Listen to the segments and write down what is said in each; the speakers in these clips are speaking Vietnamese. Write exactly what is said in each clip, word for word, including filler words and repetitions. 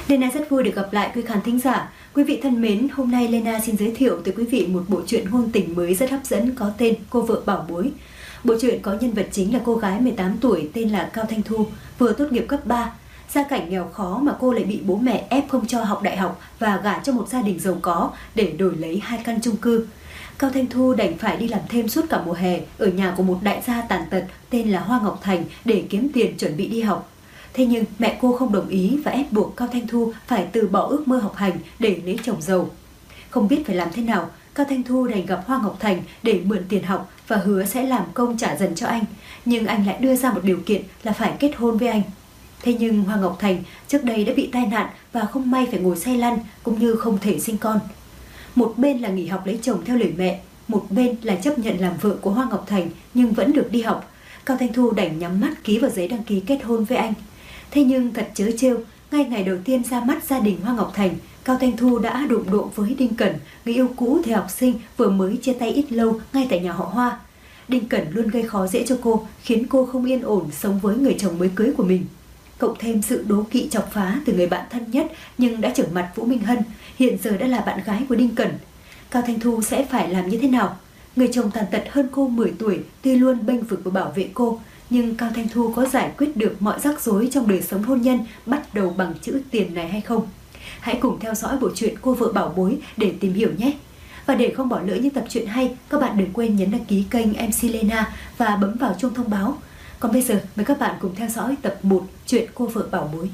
Lena rất vui được gặp lại quý khán thính giả. Quý vị thân mến, hôm nay Lena xin giới thiệu tới quý vị một bộ truyện ngôn tình mới rất hấp dẫn có tên Cô vợ bảo bối. Bộ truyện có nhân vật chính là cô gái mười tám tuổi tên là Cao Thanh Thu, vừa tốt nghiệp cấp ba. Gia cảnh nghèo khó mà cô lại bị bố mẹ ép không cho học đại học và gả cho một gia đình giàu có để đổi lấy hai căn chung cư. Cao Thanh Thu đành phải đi làm thêm suốt cả mùa hè ở nhà của một đại gia tàn tật tên là Hoa Ngọc Thành để kiếm tiền chuẩn bị đi học. Thế nhưng mẹ cô không đồng ý và ép buộc Cao Thanh Thu phải từ bỏ ước mơ học hành để lấy chồng giàu. Không biết phải làm thế nào, Cao Thanh Thu đành gặp Hoa Ngọc Thành để mượn tiền học và hứa sẽ làm công trả dần cho anh. Nhưng anh lại đưa ra một điều kiện là phải kết hôn với anh. Thế nhưng Hoa Ngọc Thành trước đây đã bị tai nạn và không may phải ngồi xe lăn cũng như không thể sinh con. Một bên là nghỉ học lấy chồng theo lời mẹ, một bên là chấp nhận làm vợ của Hoa Ngọc Thành nhưng vẫn được đi học. Cao Thanh Thu đành nhắm mắt ký vào giấy đăng ký kết hôn với anh. Thế nhưng thật trớ trêu, ngay ngày đầu tiên ra mắt gia đình Hoa Ngọc Thành, Cao Thanh Thu đã đụng độ với Đinh Cẩn, người yêu cũ thời học sinh vừa mới chia tay ít lâu ngay tại nhà họ Hoa. Đinh Cẩn luôn gây khó dễ cho cô, khiến cô không yên ổn sống với người chồng mới cưới của mình. Cộng thêm sự đố kỵ chọc phá từ người bạn thân nhất nhưng đã trở mặt Vũ Minh Hân, hiện giờ đã là bạn gái của Đinh Cẩn. Cao Thanh Thu sẽ phải làm như thế nào? Người chồng tàn tật hơn cô mười tuổi, tuy luôn bênh vực và bảo vệ cô, nhưng Cao Thanh Thu có giải quyết được mọi rắc rối trong đời sống hôn nhân bắt đầu bằng chữ tiền này hay không? Hãy cùng theo dõi bộ truyện Cô vợ bảo bối để tìm hiểu nhé! Và để không bỏ lỡ những tập truyện hay, các bạn đừng quên nhấn đăng ký kênh em xê Lena và bấm vào chuông thông báo. Còn bây giờ, mời các bạn cùng theo dõi tập một truyện Cô vợ bảo bối.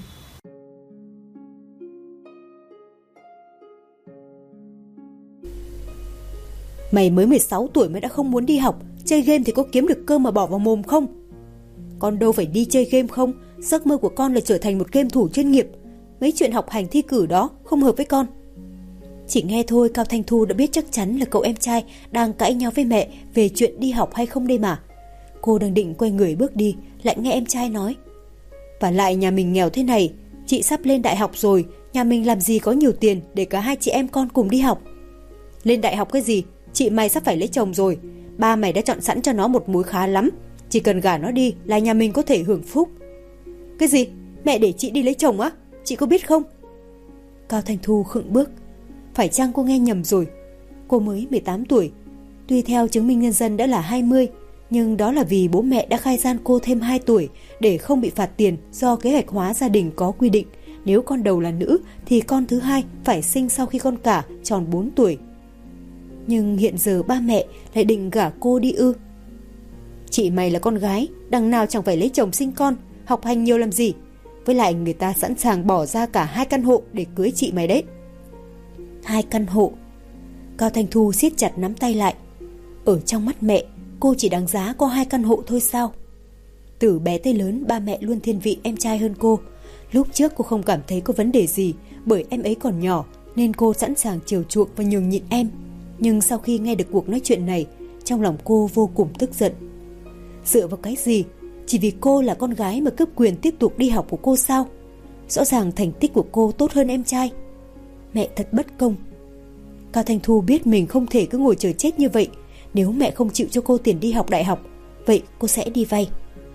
Mày mới mười sáu tuổi mới đã không muốn đi học, chơi game thì có kiếm được cơm mà bỏ vào mồm không? Con đâu phải đi chơi game không, giấc mơ của con là trở thành một game thủ chuyên nghiệp. Mấy chuyện học hành thi cử đó không hợp với con. Chỉ nghe thôi Cao Thanh Thu đã biết chắc chắn là cậu em trai đang cãi nhau với mẹ về chuyện đi học hay không đây mà. Cô đang định quay người bước đi, lại nghe em trai nói: và lại nhà mình nghèo thế này, chị sắp lên đại học rồi, nhà mình làm gì có nhiều tiền để cả hai chị em con cùng đi học. Lên đại học cái gì, chị mày sắp phải lấy chồng rồi, ba mày đã chọn sẵn cho nó một mối khá lắm, chỉ cần gả nó đi là nhà mình có thể hưởng phúc. Cái gì? Mẹ để chị đi lấy chồng á? Chị có biết không? Cao Thanh Thu khựng bước. Phải chăng cô nghe nhầm rồi? Cô mới mười tám tuổi, tuy theo chứng minh nhân dân đã là hai mươi, nhưng đó là vì bố mẹ đã khai gian cô thêm hai tuổi để không bị phạt tiền, do kế hoạch hóa gia đình có quy định nếu con đầu là nữ thì con thứ hai phải sinh sau khi con cả tròn bốn tuổi. Nhưng hiện giờ ba mẹ lại định gả cô đi ư? Chị mày là con gái, đằng nào chẳng phải lấy chồng sinh con, học hành nhiều làm gì? Với lại người ta sẵn sàng bỏ ra cả hai căn hộ để cưới chị mày đấy. Hai căn hộ? Cao Thanh Thu siết chặt nắm tay lại. Ở trong mắt mẹ, cô chỉ đáng giá có hai căn hộ thôi sao? Từ bé tới lớn ba mẹ luôn thiên vị em trai hơn cô. Lúc trước cô không cảm thấy có vấn đề gì, bởi em ấy còn nhỏ nên cô sẵn sàng chiều chuộng và nhường nhịn em. Nhưng sau khi nghe được cuộc nói chuyện này, trong lòng cô vô cùng tức giận. Dựa vào cái gì? Chỉ vì cô là con gái mà cướp quyền tiếp tục đi học của cô sao? Rõ ràng thành tích của cô tốt hơn em trai. Mẹ thật bất công. Cao Thanh Thu biết mình không thể cứ ngồi chờ chết như vậy. Nếu mẹ không chịu cho cô tiền đi học đại học, vậy cô sẽ đi vay.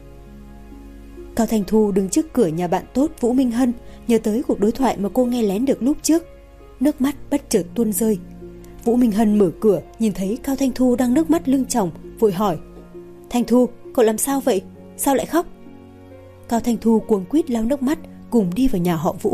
Cao Thanh Thu đứng trước cửa nhà bạn tốt Vũ Minh Hân, nhớ tới cuộc đối thoại mà cô nghe lén được lúc trước. Nước mắt bất chợt tuôn rơi. Vũ Minh Hân mở cửa, nhìn thấy Cao Thanh Thu đang nước mắt lưng tròng, vội hỏi: Thanh Thu, cậu làm sao vậy? Sao lại khóc? Cao Thanh Thu cuống quýt lau nước mắt, cùng đi vào nhà họ Vũ.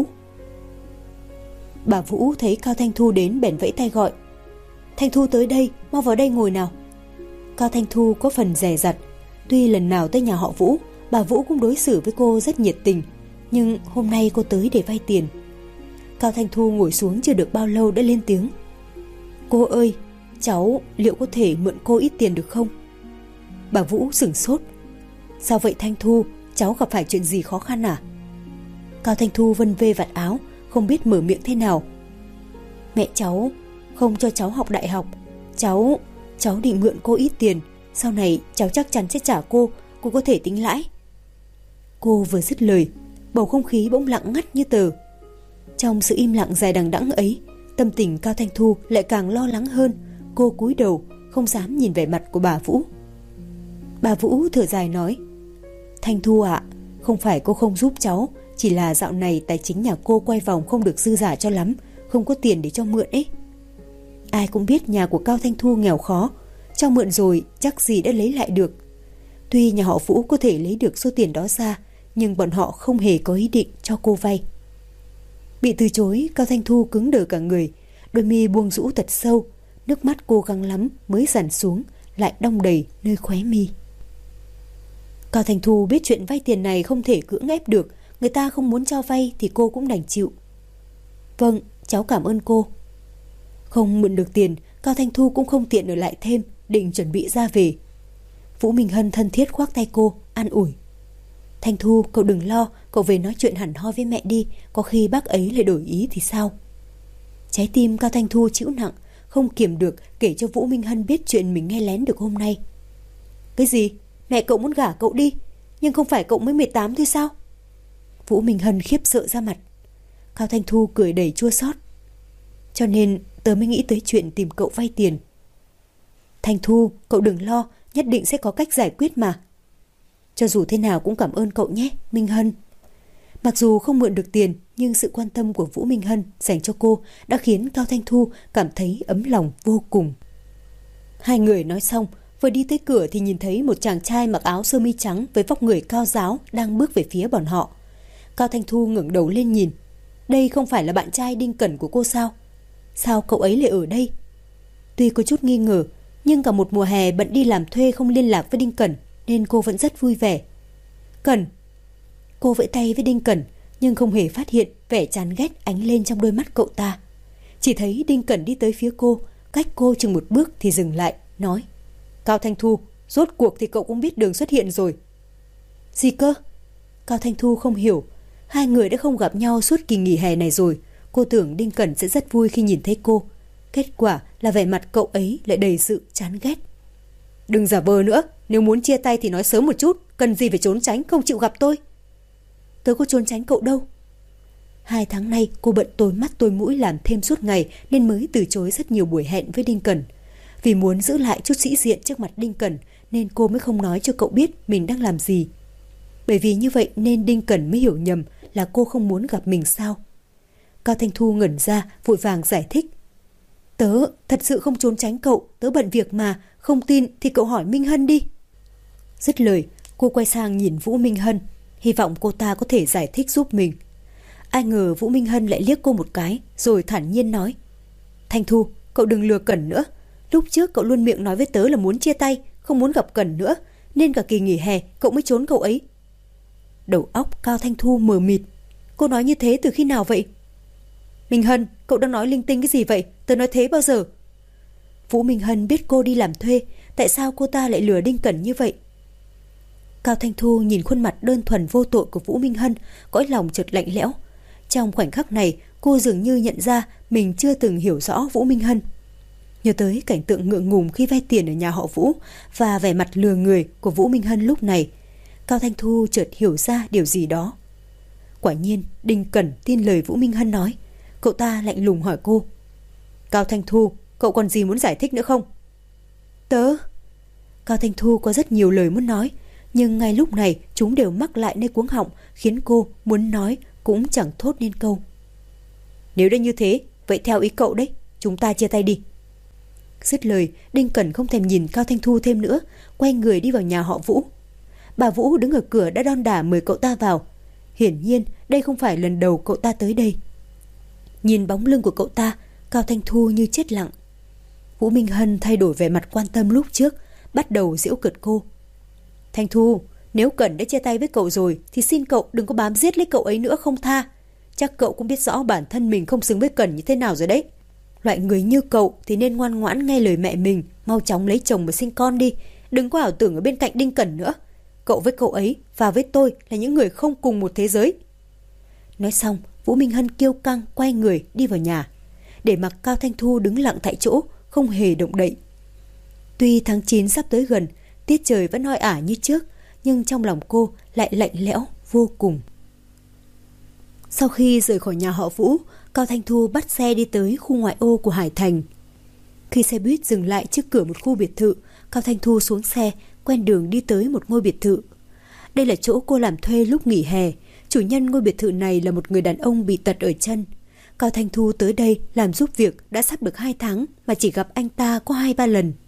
Bà Vũ thấy Cao Thanh Thu đến bèn vẫy tay gọi: Thanh Thu tới đây, mau vào đây ngồi nào. Cao Thanh Thu có phần dè dặt. Tuy lần nào tới nhà họ Vũ, bà Vũ cũng đối xử với cô rất nhiệt tình, nhưng hôm nay cô tới để vay tiền. Cao Thanh Thu ngồi xuống chưa được bao lâu đã lên tiếng: Cô ơi, cháu liệu có thể mượn cô ít tiền được không? Bà Vũ sửng sốt. Sao vậy Thanh Thu, cháu gặp phải chuyện gì khó khăn à? Cao Thanh Thu vân vê vạt áo, không biết mở miệng thế nào. Mẹ cháu không cho cháu học đại học. Cháu, cháu định mượn cô ít tiền, sau này cháu chắc chắn sẽ trả cô, cô có thể tính lãi. Cô vừa dứt lời, bầu không khí bỗng lặng ngắt như tờ. Trong sự im lặng dài đằng đẵng ấy, tâm tình Cao Thanh Thu lại càng lo lắng hơn. Cô cúi đầu, không dám nhìn vẻ mặt của bà Vũ. Bà Vũ thở dài nói: Thanh Thu ạ, không phải cô không giúp cháu, Chỉ là dạo này tài chính nhà cô quay vòng không được dư giả cho lắm, không có tiền để cho mượn ấy. Ai cũng biết nhà của Cao Thanh Thu nghèo khó, cho mượn rồi chắc gì đã lấy lại được. Tuy nhà họ Vũ có thể lấy được số tiền đó ra, nhưng bọn họ không hề có ý định cho cô vay. Bị từ chối, Cao Thanh Thu cứng đờ cả người, đôi mi buông rũ thật sâu, nước mắt cố gắng lắm mới dằn xuống, lại đong đầy nơi khóe mi. Cao Thanh Thu biết chuyện vay tiền này không thể cưỡng ép được, người ta không muốn cho vay thì cô cũng đành chịu. Vâng, cháu cảm ơn cô. Không mượn được tiền, Cao Thanh Thu cũng không tiện ở lại thêm, định chuẩn bị ra về. Vũ Minh Hân thân thiết khoác tay cô, an ủi. Thanh Thu, cậu đừng lo, cậu về nói chuyện hẳn hoi với mẹ đi, có khi bác ấy lại đổi ý thì sao? Trái tim Cao Thanh Thu chịu nặng, không kiềm được kể cho Vũ Minh Hân biết chuyện mình nghe lén được hôm nay. Cái gì? Mẹ cậu muốn gả cậu đi, nhưng không phải cậu mới mười tám thôi sao? Vũ Minh Hân khiếp sợ ra mặt. Cao Thanh Thu cười đầy chua xót. Cho nên tớ mới nghĩ tới chuyện tìm cậu vay tiền. Thanh Thu, cậu đừng lo, nhất định sẽ có cách giải quyết mà. Cho dù thế nào cũng cảm ơn cậu nhé, Minh Hân. Mặc dù không mượn được tiền, nhưng sự quan tâm của Vũ Minh Hân dành cho cô đã khiến Cao Thanh Thu cảm thấy ấm lòng vô cùng. Hai người nói xong, vừa đi tới cửa thì nhìn thấy một chàng trai mặc áo sơ mi trắng với vóc người cao ráo đang bước về phía bọn họ. Cao Thanh Thu ngẩng đầu lên nhìn. Đây không phải là bạn trai Đinh Cẩn của cô sao? Sao cậu ấy lại ở đây? Tuy có chút nghi ngờ, nhưng cả một mùa hè bận đi làm thuê không liên lạc với Đinh Cẩn nên cô vẫn rất vui vẻ. Cẩn! Cô vẫy tay với Đinh Cẩn nhưng không hề phát hiện vẻ chán ghét ánh lên trong đôi mắt cậu ta. Chỉ thấy Đinh Cẩn đi tới phía cô, cách cô chừng một bước thì dừng lại, nói: Cao Thanh Thu, rốt cuộc thì cậu cũng biết đường xuất hiện rồi. Gì cơ? Cao Thanh Thu không hiểu. Hai người đã không gặp nhau suốt kỳ nghỉ hè này rồi. Cô tưởng Đinh Cẩn sẽ rất vui khi nhìn thấy cô. Kết quả là vẻ mặt cậu ấy lại đầy sự chán ghét. Đừng giả vờ nữa, nếu muốn chia tay thì nói sớm một chút, cần gì phải trốn tránh không chịu gặp tôi. Tớ có trốn tránh cậu đâu. Hai tháng nay cô bận tối mắt tối mũi làm thêm suốt ngày nên mới từ chối rất nhiều buổi hẹn với Đinh Cẩn. Vì muốn giữ lại chút sĩ diện trước mặt Đinh Cẩn nên cô mới không nói cho cậu biết mình đang làm gì. Bởi vì như vậy nên Đinh Cẩn mới hiểu nhầm là cô không muốn gặp mình sao. Cao Thanh Thu ngẩn ra vội vàng giải thích. Tớ thật sự không trốn tránh cậu, tớ bận việc mà, không tin thì cậu hỏi Minh Hân đi. Dứt lời, cô quay sang nhìn Vũ Minh Hân, hy vọng cô ta có thể giải thích giúp mình. Ai ngờ Vũ Minh Hân lại liếc cô một cái rồi thản nhiên nói: Thanh Thu, cậu đừng lừa Cẩn nữa. Lúc trước cậu luôn miệng nói với tớ là muốn chia tay, không muốn gặp Cẩn nữa, nên cả kỳ nghỉ hè cậu mới trốn cậu ấy. Đầu óc Cao Thanh Thu mờ mịt. Cô nói như thế từ khi nào vậy? Minh Hân, cậu đang nói linh tinh cái gì vậy? Tớ nói thế bao giờ? Vũ Minh Hân biết cô đi làm thuê, tại sao cô ta lại lừa Đinh Cẩn như vậy? Cao Thanh Thu nhìn khuôn mặt đơn thuần vô tội của Vũ Minh Hân, cõi lòng chợt lạnh lẽo. Trong khoảnh khắc này, cô dường như nhận ra mình chưa từng hiểu rõ Vũ Minh Hân. Nhớ tới cảnh tượng ngượng ngùng khi vay tiền ở nhà họ Vũ và vẻ mặt lừa người của Vũ Minh Hân lúc này, Cao Thanh Thu chợt hiểu ra điều gì đó. Quả nhiên, Đinh Cẩn tin lời Vũ Minh Hân nói. Cậu ta lạnh lùng hỏi cô: Cao Thanh Thu, cậu còn gì muốn giải thích nữa không? Tớ... Cao Thanh Thu có rất nhiều lời muốn nói, nhưng ngay lúc này chúng đều mắc lại nơi cuống họng, khiến cô muốn nói cũng chẳng thốt nên câu. Nếu đã như thế, vậy theo ý cậu đấy, chúng ta chia tay đi. Dứt lời, Đinh Cẩn không thèm nhìn Cao Thanh Thu thêm nữa, quay người đi vào nhà họ Vũ. Bà Vũ đứng ở cửa đã đon đả mời cậu ta vào. Hiển nhiên đây không phải lần đầu cậu ta tới đây. Nhìn bóng lưng của cậu ta, Cao Thanh Thu như chết lặng. Vũ Minh Hân thay đổi vẻ mặt quan tâm lúc trước, bắt đầu giễu cợt cô. Thanh Thu, nếu Cẩn đã chia tay với cậu rồi thì xin cậu đừng có bám giết lấy cậu ấy nữa không tha. Chắc cậu cũng biết rõ bản thân mình không xứng với Cẩn như thế nào rồi đấy. Loại người như cậu thì nên ngoan ngoãn nghe lời mẹ mình, mau chóng lấy chồng và sinh con đi. Đừng có ảo tưởng ở bên cạnh Đinh Cẩn nữa. Cậu với cậu ấy và với tôi là những người không cùng một thế giới. Nói xong, Vũ Minh Hân kiêu căng quay người đi vào nhà, để mặc Cao Thanh Thu đứng lặng tại chỗ, không hề động đậy. Tuy tháng chín sắp tới gần, tiết trời vẫn oi ả như trước, nhưng trong lòng cô lại lạnh lẽo vô cùng. Sau khi rời khỏi nhà họ Vũ, Cao Thanh Thu bắt xe đi tới khu ngoại ô của Hải Thành. Khi xe buýt dừng lại trước cửa một khu biệt thự, Cao Thanh Thu xuống xe, quen đường đi tới một ngôi biệt thự. Đây là chỗ cô làm thuê lúc nghỉ hè, chủ nhân ngôi biệt thự này là một người đàn ông bị tật ở chân. Cao Thanh Thu tới đây làm giúp việc đã sắp được hai tháng mà chỉ gặp anh ta có hai ba lần.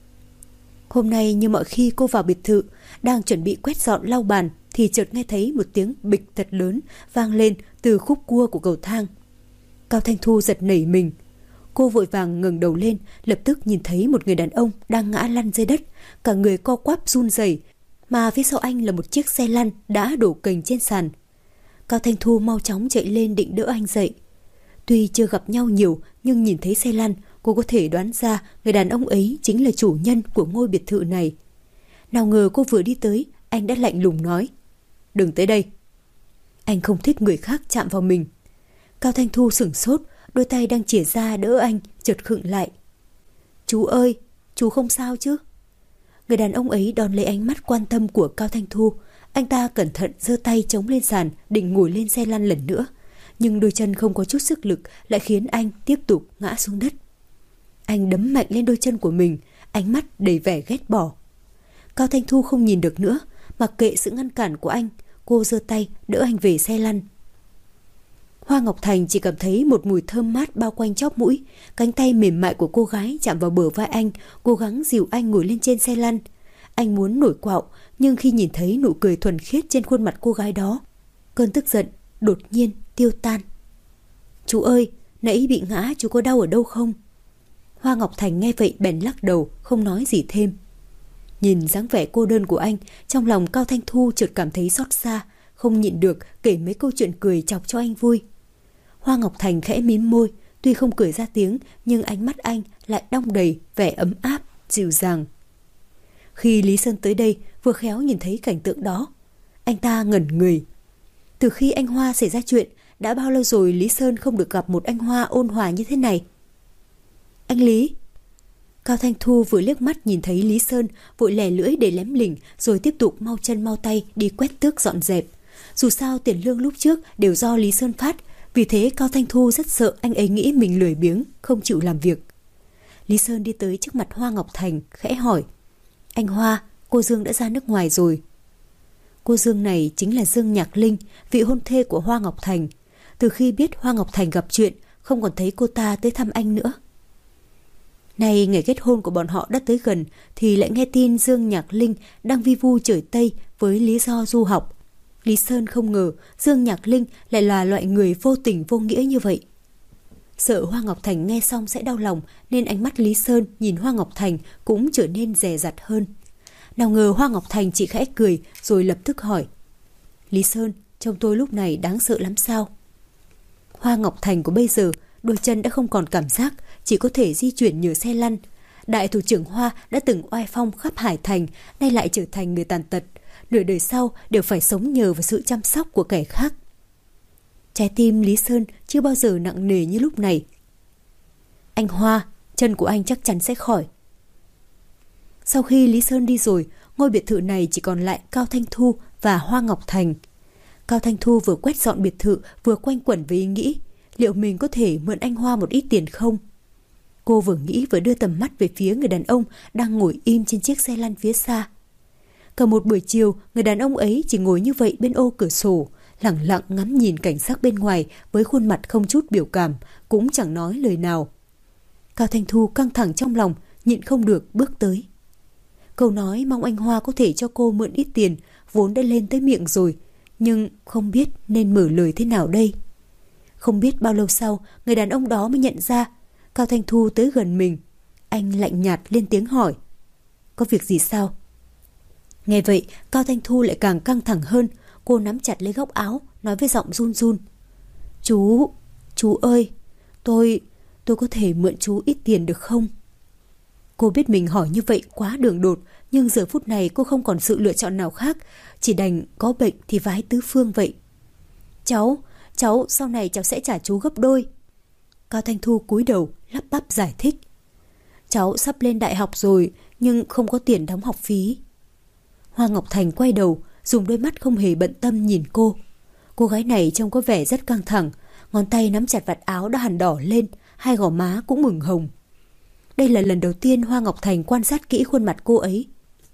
Hôm nay như mọi khi cô vào biệt thự, đang chuẩn bị quét dọn lau bàn thì chợt nghe thấy một tiếng bịch thật lớn vang lên từ khúc cua của cầu thang. Cao Thanh Thu giật nảy mình. Cô vội vàng ngẩng đầu lên, lập tức nhìn thấy một người đàn ông đang ngã lăn dưới đất, cả người co quắp run rẩy, mà phía sau anh là một chiếc xe lăn đã đổ cành trên sàn. Cao Thanh Thu mau chóng chạy lên định đỡ anh dậy. Tuy chưa gặp nhau nhiều nhưng nhìn thấy xe lăn, cô có thể đoán ra người đàn ông ấy chính là chủ nhân của ngôi biệt thự này. Nào ngờ cô vừa đi tới, anh đã lạnh lùng nói: "Đừng tới đây." Anh không thích người khác chạm vào mình. Cao Thanh Thu sửng sốt, đôi tay đang chìa ra đỡ anh chợt khựng lại. "Chú ơi, chú không sao chứ?" Người đàn ông ấy đón lấy ánh mắt quan tâm của Cao Thanh Thu. Anh ta cẩn thận giơ tay chống lên sàn định ngồi lên xe lăn lần nữa, nhưng đôi chân không có chút sức lực lại khiến anh tiếp tục ngã xuống đất. Anh đấm mạnh lên đôi chân của mình, ánh mắt đầy vẻ ghét bỏ. Cao Thanh Thu không nhìn được nữa, mặc kệ sự ngăn cản của anh, cô giơ tay đỡ anh về xe lăn. Hoa Ngọc Thành chỉ cảm thấy một mùi thơm mát bao quanh chóp mũi, cánh tay mềm mại của cô gái chạm vào bờ vai anh, cố gắng dìu anh ngồi lên trên xe lăn. Anh muốn nổi quạo, nhưng khi nhìn thấy nụ cười thuần khiết trên khuôn mặt cô gái đó, cơn tức giận đột nhiên tiêu tan. "Chú ơi, nãy bị ngã chú có đau ở đâu không?" Hoa Ngọc Thành nghe vậy bèn lắc đầu, không nói gì thêm. Nhìn dáng vẻ cô đơn của anh, trong lòng Cao Thanh Thu chợt cảm thấy xót xa, không nhịn được kể mấy câu chuyện cười chọc cho anh vui. Hoa Ngọc Thành khẽ mím môi, tuy không cười ra tiếng nhưng ánh mắt anh lại đong đầy vẻ ấm áp, dịu dàng. Khi Lý Sơn tới đây, vừa khéo nhìn thấy cảnh tượng đó, anh ta ngẩn người. Từ khi anh Hoa xảy ra chuyện, đã bao lâu rồi Lý Sơn không được gặp một anh Hoa ôn hòa như thế này? "Anh Lý." Cao Thanh Thu vừa liếc mắt nhìn thấy Lý Sơn, vội lè lưỡi để lém lỉnh, rồi tiếp tục mau chân mau tay đi quét tước dọn dẹp. Dù sao tiền lương lúc trước đều do Lý Sơn phát, vì thế Cao Thanh Thu rất sợ anh ấy nghĩ mình lười biếng, không chịu làm việc. Lý Sơn đi tới trước mặt Hoa Ngọc Thành, khẽ hỏi: "Anh Hoa, cô Dương đã ra nước ngoài rồi." Cô Dương này chính là Dương Nhạc Linh, vị hôn thê của Hoa Ngọc Thành. Từ khi biết Hoa Ngọc Thành gặp chuyện, không còn thấy cô ta tới thăm anh nữa. Nay ngày kết hôn của bọn họ đã tới gần, thì lại nghe tin Dương Nhạc Linh đang vi vu trời Tây với lý do du học. Lý Sơn không ngờ Dương Nhạc Linh lại là loại người vô tình vô nghĩa như vậy. Sợ Hoa Ngọc Thành nghe xong sẽ đau lòng, nên ánh mắt Lý Sơn nhìn Hoa Ngọc Thành cũng trở nên dè dặt hơn. Nào ngờ Hoa Ngọc Thành chỉ khẽ cười rồi lập tức hỏi: "Lý Sơn, trông tôi lúc này đáng sợ lắm sao?" Hoa Ngọc Thành của bây giờ, đôi chân đã không còn cảm giác, chỉ có thể di chuyển nhờ xe lăn. Đại thủ trưởng Hoa đã từng oai phong khắp Hải Thành, nay lại trở thành người tàn tật. Nửa đời sau đều phải sống nhờ vào sự chăm sóc của kẻ khác. Trái tim Lý Sơn chưa bao giờ nặng nề như lúc này. "Anh Hoa, chân của anh chắc chắn sẽ khỏi." Sau khi Lý Sơn đi rồi, ngôi biệt thự này chỉ còn lại Cao Thanh Thu và Hoa Ngọc Thành. Cao Thanh Thu vừa quét dọn biệt thự vừa quanh quẩn với ý nghĩ liệu mình có thể mượn anh Hoa một ít tiền không. Cô vừa nghĩ vừa đưa tầm mắt về phía người đàn ông đang ngồi im trên chiếc xe lăn phía xa. Cả một buổi chiều, người đàn ông ấy chỉ ngồi như vậy bên ô cửa sổ, lẳng lặng ngắm nhìn cảnh sắc bên ngoài với khuôn mặt không chút biểu cảm, cũng chẳng nói lời nào. Cao Thanh Thu căng thẳng trong lòng, nhịn không được bước tới. Câu nói mong anh Hoa có thể cho cô mượn ít tiền vốn đã lên tới miệng rồi, nhưng không biết nên mở lời thế nào đây. Không biết bao lâu sau, người đàn ông đó mới nhận ra Cao Thanh Thu tới gần mình. Anh lạnh nhạt lên tiếng hỏi: "Có việc gì sao?" Nghe vậy, Cao Thanh Thu lại càng căng thẳng hơn. Cô nắm chặt lấy góc áo, nói với giọng run run: Chú, chú ơi, tôi, tôi có thể mượn chú ít tiền được không?" Cô biết mình hỏi như vậy quá đường đột, nhưng giờ phút này cô không còn sự lựa chọn nào khác, chỉ đành có bệnh thì vái tứ phương vậy. Cháu, cháu sau này cháu sẽ trả chú gấp đôi." Cao Thanh Thu cúi đầu lắp bắp giải thích: "Cháu sắp lên đại học rồi, nhưng không có tiền đóng học phí." Hoa Ngọc Thành quay đầu, dùng đôi mắt không hề bận tâm nhìn cô. Cô gái này trông có vẻ rất căng thẳng, ngón tay nắm chặt vạt áo đã hằn đỏ lên, hai gò má cũng ửng hồng. Đây là lần đầu tiên Hoa Ngọc Thành quan sát kỹ khuôn mặt cô ấy.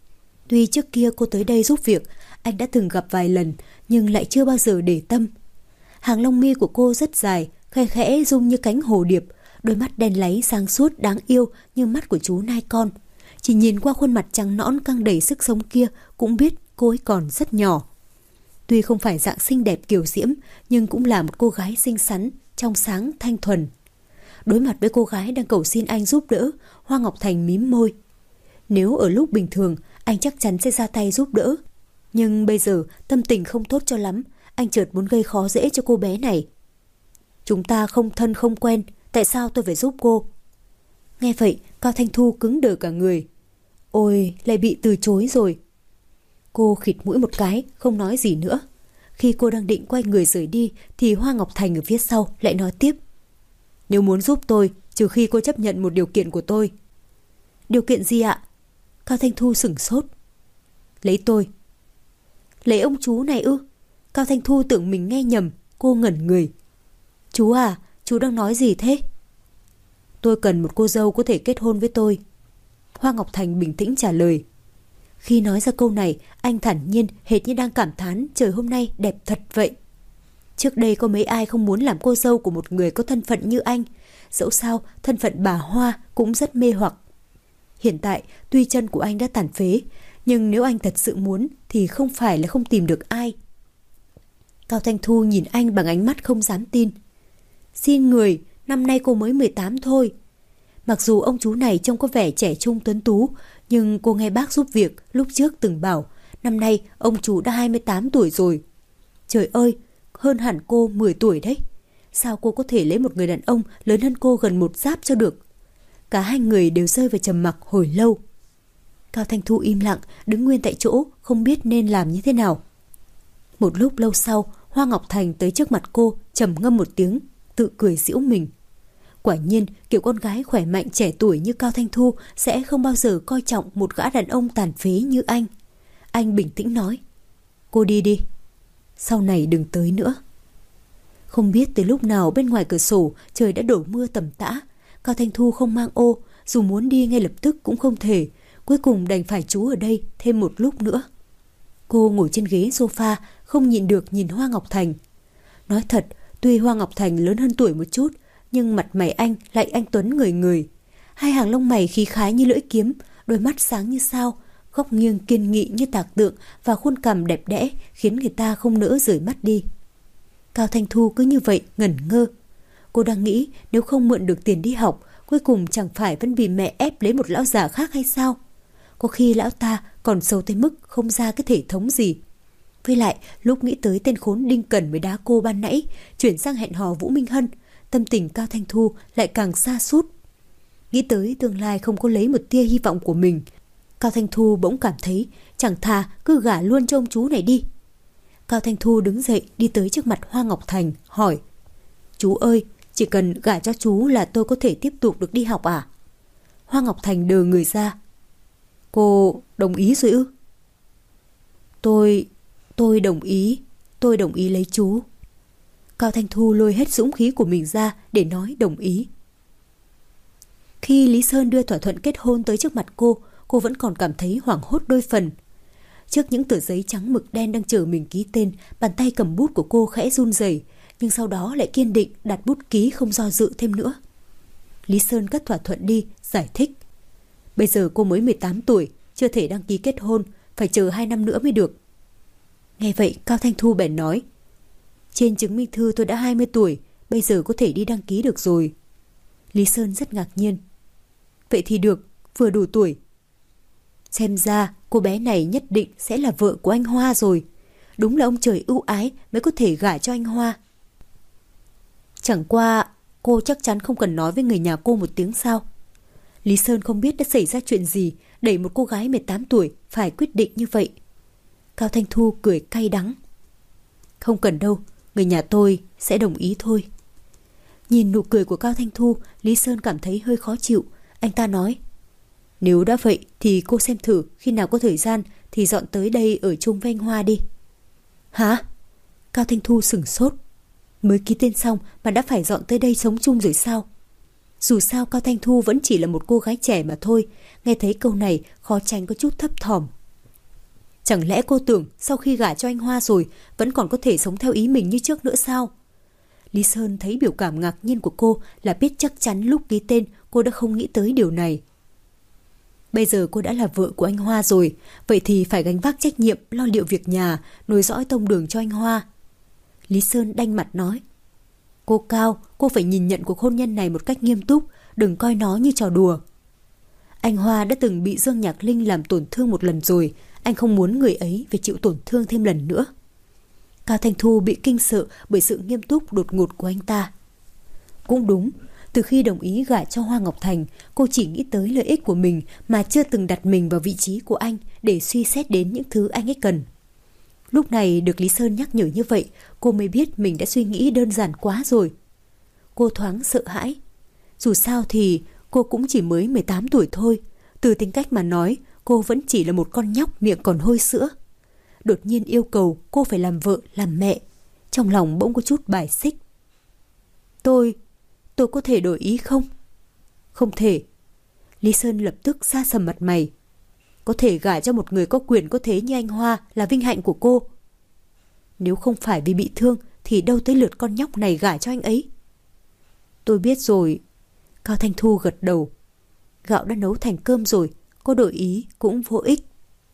Tuy trước kia cô tới đây giúp việc, anh đã từng gặp vài lần, nhưng lại chưa bao giờ để tâm. Hàng lông mi của cô rất dài, khe khẽ rung như cánh hồ điệp, đôi mắt đen láy sáng suốt đáng yêu như mắt của chú nai con. Chỉ nhìn qua khuôn mặt trắng nõn căng đầy sức sống kia cũng biết cô ấy còn rất nhỏ. Tuy không phải dạng xinh đẹp kiều diễm, nhưng cũng là một cô gái xinh xắn, trong sáng, thanh thuần. Đối mặt với cô gái đang cầu xin anh giúp đỡ, Hoa Ngọc Thành mím môi. Nếu ở lúc bình thường, anh chắc chắn sẽ ra tay giúp đỡ. Nhưng bây giờ tâm tình không tốt cho lắm, anh chợt muốn gây khó dễ cho cô bé này. Chúng ta không thân không quen, tại sao tôi phải giúp cô? Nghe vậy, Cao Thanh Thu cứng đờ cả người. Ôi, lại bị từ chối rồi. Cô khịt mũi một cái, không nói gì nữa. Khi cô đang định quay người rời đi, thì Hoa Ngọc Thành ở phía sau lại nói tiếp. Nếu muốn giúp tôi, trừ khi cô chấp nhận một điều kiện của tôi. Điều kiện gì ạ? Cao Thanh Thu sửng sốt. Lấy tôi. Lấy ông chú này ư? Cao Thanh Thu tưởng mình nghe nhầm, cô ngẩn người. Chú à, chú đang nói gì thế? Tôi cần một cô dâu có thể kết hôn với tôi. Hoa Ngọc Thành bình tĩnh trả lời. Khi nói ra câu này, anh thản nhiên hệt như đang cảm thán trời hôm nay đẹp thật vậy. Trước đây có mấy ai không muốn làm cô dâu của một người có thân phận như anh. Dẫu sao, thân phận bà Hoa cũng rất mê hoặc. Hiện tại, tuy chân của anh đã tàn phế, nhưng nếu anh thật sự muốn thì không phải là không tìm được ai. Cao Thanh Thu nhìn anh bằng ánh mắt không dám tin. Xin người, năm nay cô mới mười tám thôi. Mặc dù ông chú này trông có vẻ trẻ trung tuấn tú, nhưng cô nghe bác giúp việc lúc trước từng bảo năm nay ông chú đã hai mươi tám tuổi rồi. Trời ơi, hơn hẳn cô mười tuổi đấy. Sao cô có thể lấy một người đàn ông lớn hơn cô gần một giáp cho được? Cả hai người đều rơi vào trầm mặc hồi lâu. Cao Thanh Thu im lặng, đứng nguyên tại chỗ, không biết nên làm như thế nào. Một lúc lâu sau, Hoa Ngọc Thành tới trước mặt cô, trầm ngâm một tiếng, tự cười giễu mình. Quả nhiên, kiểu con gái khỏe mạnh trẻ tuổi như Cao Thanh Thu sẽ không bao giờ coi trọng một gã đàn ông tàn phế như anh. Anh bình tĩnh nói, cô đi đi, sau này đừng tới nữa. Không biết từ lúc nào bên ngoài cửa sổ trời đã đổ mưa tầm tã. Cao Thanh Thu không mang ô, dù muốn đi ngay lập tức cũng không thể. Cuối cùng đành phải trú ở đây thêm một lúc nữa. Cô ngồi trên ghế sofa, không nhịn được nhìn Hoa Ngọc Thành. Nói thật, tuy Hoa Ngọc Thành lớn hơn tuổi một chút, nhưng mặt mày anh lại anh tuấn người người. Hai hàng lông mày khí khái như lưỡi kiếm, đôi mắt sáng như sao, góc nghiêng kiên nghị như tạc tượng và khuôn cằm đẹp đẽ khiến người ta không nỡ rời mắt đi. Cao Thanh Thu cứ như vậy ngẩn ngơ. Cô đang nghĩ nếu không mượn được tiền đi học, cuối cùng chẳng phải vẫn vì mẹ ép lấy một lão già khác hay sao? Có khi lão ta còn sâu tới mức không ra cái thể thống gì. Với lại, lúc nghĩ tới tên khốn Đinh Cẩn mới đá cô ban nãy, chuyển sang hẹn hò Vũ Minh Hân, tâm tình Cao Thanh Thu lại càng sa sút. Nghĩ tới tương lai không có lấy một tia hy vọng của mình, Cao Thanh Thu bỗng cảm thấy chẳng thà cứ gả luôn cho ông chú này đi. Cao Thanh Thu đứng dậy đi tới trước mặt Hoa Ngọc Thành, hỏi: Chú ơi, chỉ cần gả cho chú là tôi có thể tiếp tục được đi học à? Hoa Ngọc Thành đờ người ra. Cô đồng ý rồi ư? Tôi... tôi đồng ý. Tôi đồng ý lấy chú. Cao Thanh Thu lôi hết dũng khí của mình ra để nói đồng ý. Khi Lý Sơn đưa thỏa thuận kết hôn tới trước mặt cô, cô vẫn còn cảm thấy hoảng hốt đôi phần. Trước những tờ giấy trắng mực đen đang chờ mình ký tên, bàn tay cầm bút của cô khẽ run rẩy, nhưng sau đó lại kiên định đặt bút ký không do dự thêm nữa. Lý Sơn cất thỏa thuận đi, giải thích. Bây giờ cô mới mười tám tuổi, chưa thể đăng ký kết hôn, phải chờ hai năm nữa mới được. Nghe vậy, Cao Thanh Thu bèn nói: Trên chứng minh thư tôi đã hai mươi tuổi, bây giờ có thể đi đăng ký được rồi. Lý Sơn rất ngạc nhiên. Vậy thì được, vừa đủ tuổi. Xem ra cô bé này nhất định sẽ là vợ của anh Hoa rồi. Đúng là ông trời ưu ái mới có thể gả cho anh Hoa. Chẳng qua cô chắc chắn không cần nói với người nhà cô một tiếng sao? Lý Sơn không biết đã xảy ra chuyện gì đẩy một cô gái mười tám tuổi phải quyết định như vậy. Cao Thanh Thu cười cay đắng. Không cần đâu, người nhà tôi sẽ đồng ý thôi. Nhìn nụ cười của Cao Thanh Thu, Lý Sơn cảm thấy hơi khó chịu. Anh ta nói: Nếu đã vậy thì cô xem thử, khi nào có thời gian thì dọn tới đây ở chung với anh Hoa đi. Hả? Cao Thanh Thu sửng sốt. Mới ký tên xong mà đã phải dọn tới đây sống chung rồi sao? Dù sao Cao Thanh Thu vẫn chỉ là một cô gái trẻ mà thôi. Nghe thấy câu này khó tránh có chút thấp thỏm. Chẳng lẽ cô tưởng sau khi gả cho anh Hoa rồi vẫn còn có thể sống theo ý mình như trước nữa sao? Lý Sơn thấy biểu cảm ngạc nhiên của cô là biết chắc chắn lúc ký tên cô đã không nghĩ tới điều này. Bây giờ cô đã là vợ của anh Hoa rồi, vậy thì phải gánh vác trách nhiệm lo liệu việc nhà, nối dõi tông đường cho anh Hoa. Lý Sơn đanh mặt nói, cô Cao, cô phải nhìn nhận cuộc hôn nhân này một cách nghiêm túc, đừng coi nó như trò đùa. Anh Hoa đã từng bị Dương Nhạc Linh làm tổn thương một lần rồi, anh không muốn người ấy phải chịu tổn thương thêm lần nữa. Cao Thanh Thu bị kinh sợ bởi sự nghiêm túc đột ngột của anh ta. Cũng đúng, từ khi đồng ý gả cho Hoa Ngọc Thành, cô chỉ nghĩ tới lợi ích của mình mà chưa từng đặt mình vào vị trí của anh để suy xét đến những thứ anh ấy cần. Lúc này được Lý Sơn nhắc nhở như vậy, cô mới biết mình đã suy nghĩ đơn giản quá rồi. Cô thoáng sợ hãi. Dù sao thì cô cũng chỉ mới mười tám tuổi thôi. Từ tính cách mà nói, cô vẫn chỉ là một con nhóc miệng còn hôi sữa. Đột nhiên yêu cầu cô phải làm vợ, làm mẹ. Trong lòng bỗng có chút bài xích. Tôi, tôi có thể đổi ý không? Không thể. Lý Sơn lập tức sa sầm mặt mày. Có thể gả cho một người có quyền có thế như anh Hoa là vinh hạnh của cô. Nếu không phải vì bị thương thì đâu tới lượt con nhóc này gả cho anh ấy. Tôi biết rồi. Cao Thanh Thu gật đầu. Gạo đã nấu thành cơm rồi, cô đổi ý cũng vô ích.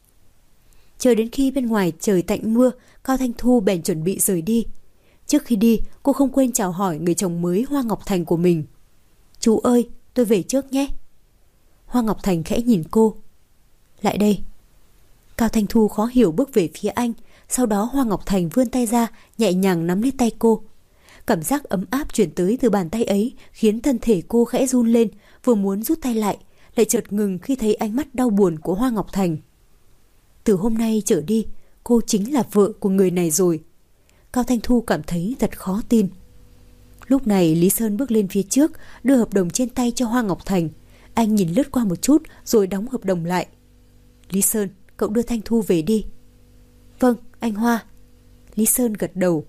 Chờ đến khi bên ngoài trời tạnh mưa, Cao Thanh Thu bèn chuẩn bị rời đi. Trước khi đi, cô không quên chào hỏi người chồng mới Hoa Ngọc Thành của mình. Chú ơi, tôi về trước nhé. Hoa Ngọc Thành khẽ nhìn cô. Lại đây. Cao Thanh Thu khó hiểu bước về phía anh. Sau đó Hoa Ngọc Thành vươn tay ra, nhẹ nhàng nắm lấy tay cô. Cảm giác ấm áp chuyển tới từ bàn tay ấy khiến thân thể cô khẽ run lên, vừa muốn rút tay lại, lại chợt ngừng khi thấy ánh mắt đau buồn của Hoa Ngọc Thành. Từ hôm nay trở đi, cô chính là vợ của người này rồi. Cao Thanh Thu cảm thấy thật khó tin. Lúc này Lý Sơn bước lên phía trước, đưa hợp đồng trên tay cho Hoa Ngọc Thành. Anh nhìn lướt qua một chút rồi đóng hợp đồng lại. Lý Sơn, cậu đưa Thanh Thu về đi. Vâng, anh Hoa. Lý Sơn gật đầu.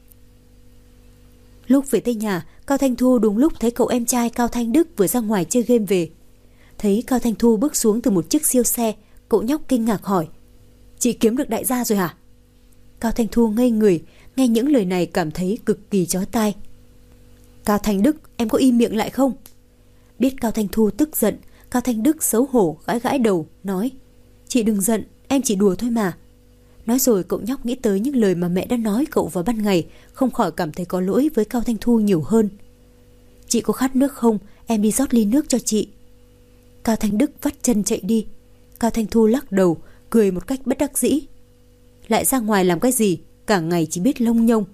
Lúc về tới nhà, Cao Thanh Thu đúng lúc thấy cậu em trai Cao Thanh Đức vừa ra ngoài chơi game về. Thấy Cao Thanh Thu bước xuống từ một chiếc siêu xe, cậu nhóc kinh ngạc hỏi: Chị kiếm được đại gia rồi hả? Cao Thanh Thu ngây người, nghe những lời này cảm thấy cực kỳ chói tai. Cao Thanh Đức, em có im miệng lại không? Biết Cao Thanh Thu tức giận, Cao Thanh Đức xấu hổ gãi gãi đầu, nói: Chị đừng giận, em chỉ đùa thôi mà. Nói rồi cậu nhóc nghĩ tới những lời mà mẹ đã nói cậu vào ban ngày, không khỏi cảm thấy có lỗi với Cao Thanh Thu nhiều hơn. Chị có khát nước không? Em đi rót ly nước cho chị. Cao Thanh Đức vắt chân chạy đi. Cao Thanh Thu lắc đầu, cười một cách bất đắc dĩ. Lại ra ngoài làm cái gì? Cả ngày chỉ biết lông nhông.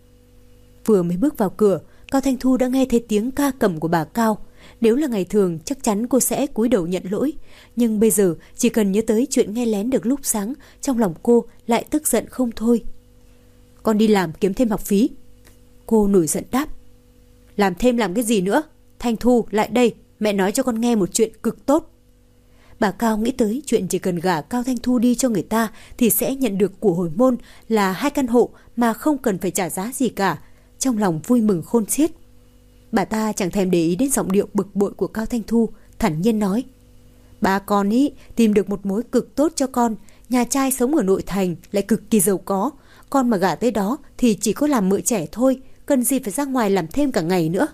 Vừa mới bước vào cửa, Cao Thanh Thu đã nghe thấy tiếng ca cầm của bà Cao. Nếu là ngày thường chắc chắn cô sẽ cúi đầu nhận lỗi, nhưng bây giờ chỉ cần nhớ tới chuyện nghe lén được lúc sáng, trong lòng cô lại tức giận không thôi. Con đi làm kiếm thêm học phí. Cô nổi giận đáp. Làm thêm làm cái gì nữa? Thanh Thu, lại đây, mẹ nói cho con nghe một chuyện cực tốt. Bà Cao nghĩ tới chuyện chỉ cần gả Cao Thanh Thu đi cho người ta thì sẽ nhận được của hồi môn là hai căn hộ mà không cần phải trả giá gì cả. Trong lòng vui mừng khôn xiết. Bà ta chẳng thèm để ý đến giọng điệu bực bội của Cao Thanh Thu, thản nhiên nói: Bà con ý tìm được một mối cực tốt cho con, nhà trai sống ở nội thành lại cực kỳ giàu có, con mà gả tới đó thì chỉ có làm mợ trẻ thôi, cần gì phải ra ngoài làm thêm cả ngày nữa.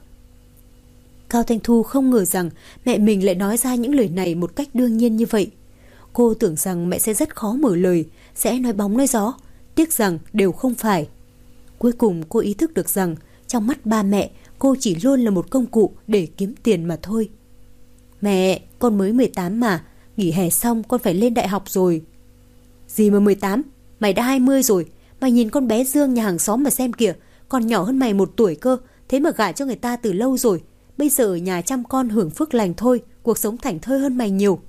Cao Thanh Thu không ngờ rằng mẹ mình lại nói ra những lời này một cách đương nhiên như vậy. Cô tưởng rằng mẹ sẽ rất khó mở lời, sẽ nói bóng nói gió, tiếc rằng đều không phải. Cuối cùng cô ý thức được rằng trong mắt ba mẹ, cô chỉ luôn là một công cụ để kiếm tiền mà thôi. Mẹ, con mới mười tám mà, nghỉ hè xong con phải lên đại học rồi. Gì mà mười tám, mày đã hai mươi rồi. Mày nhìn con bé Dương nhà hàng xóm mà xem kìa, còn nhỏ hơn mày một tuổi cơ, thế mà gả cho người ta từ lâu rồi. Bây giờ ở nhà chăm con hưởng phước lành thôi, cuộc sống thảnh thơi hơn mày nhiều.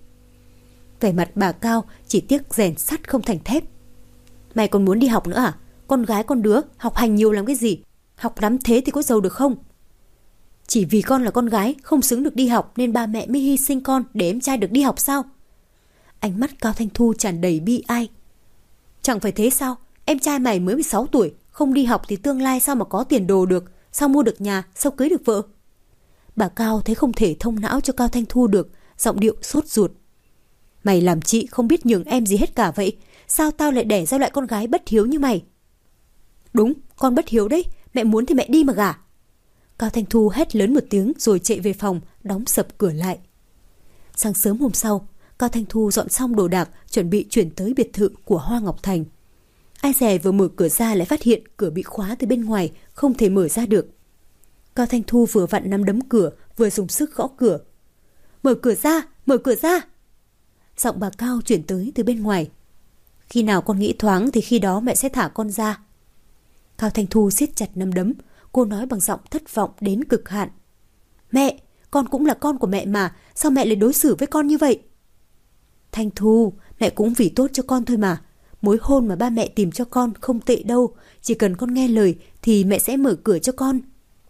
Vẻ mặt bà Cao chỉ tiếc rèn sắt không thành thép. Mày còn muốn đi học nữa à? Con gái con đứa học hành nhiều làm cái gì? Học lắm thế thì có giàu được không? Chỉ vì con là con gái không xứng được đi học nên ba mẹ mới hy sinh con để em trai được đi học sao? Ánh mắt Cao Thanh Thu tràn đầy bi ai. Chẳng phải thế sao? Em trai mày mới mười sáu tuổi, không đi học thì tương lai sao mà có tiền đồ được? Sao mua được nhà? Sao cưới được vợ? Bà Cao thấy không thể thông não cho Cao Thanh Thu được, giọng điệu sốt ruột. Mày làm chị không biết nhường em gì hết cả vậy. sao tao lại đẻ ra loại con gái bất hiếu như mày? Đúng, con bất hiếu đấy, mẹ muốn thì mẹ đi mà gả. Cao Thanh Thu hét lớn một tiếng rồi chạy về phòng, đóng sập cửa lại. Sáng sớm hôm sau, Cao Thanh Thu dọn xong đồ đạc, chuẩn bị chuyển tới biệt thự của Hoa Ngọc Thành. Ai dè vừa mở cửa ra lại phát hiện cửa bị khóa từ bên ngoài, không thể mở ra được. Cao Thanh Thu vừa vặn nắm đấm cửa, vừa dùng sức gõ cửa. Mở cửa ra, mở cửa ra. Giọng bà Cao chuyển tới từ bên ngoài. Khi nào con nghĩ thoáng thì khi đó mẹ sẽ thả con ra. Cao Thanh Thu siết chặt nắm đấm, cô nói bằng giọng thất vọng đến cực hạn. Mẹ, con cũng là con của mẹ mà, sao mẹ lại đối xử với con như vậy? Thanh Thu, mẹ cũng vì tốt cho con thôi mà. Mối hôn mà ba mẹ tìm cho con không tệ đâu, chỉ cần con nghe lời thì mẹ sẽ mở cửa cho con.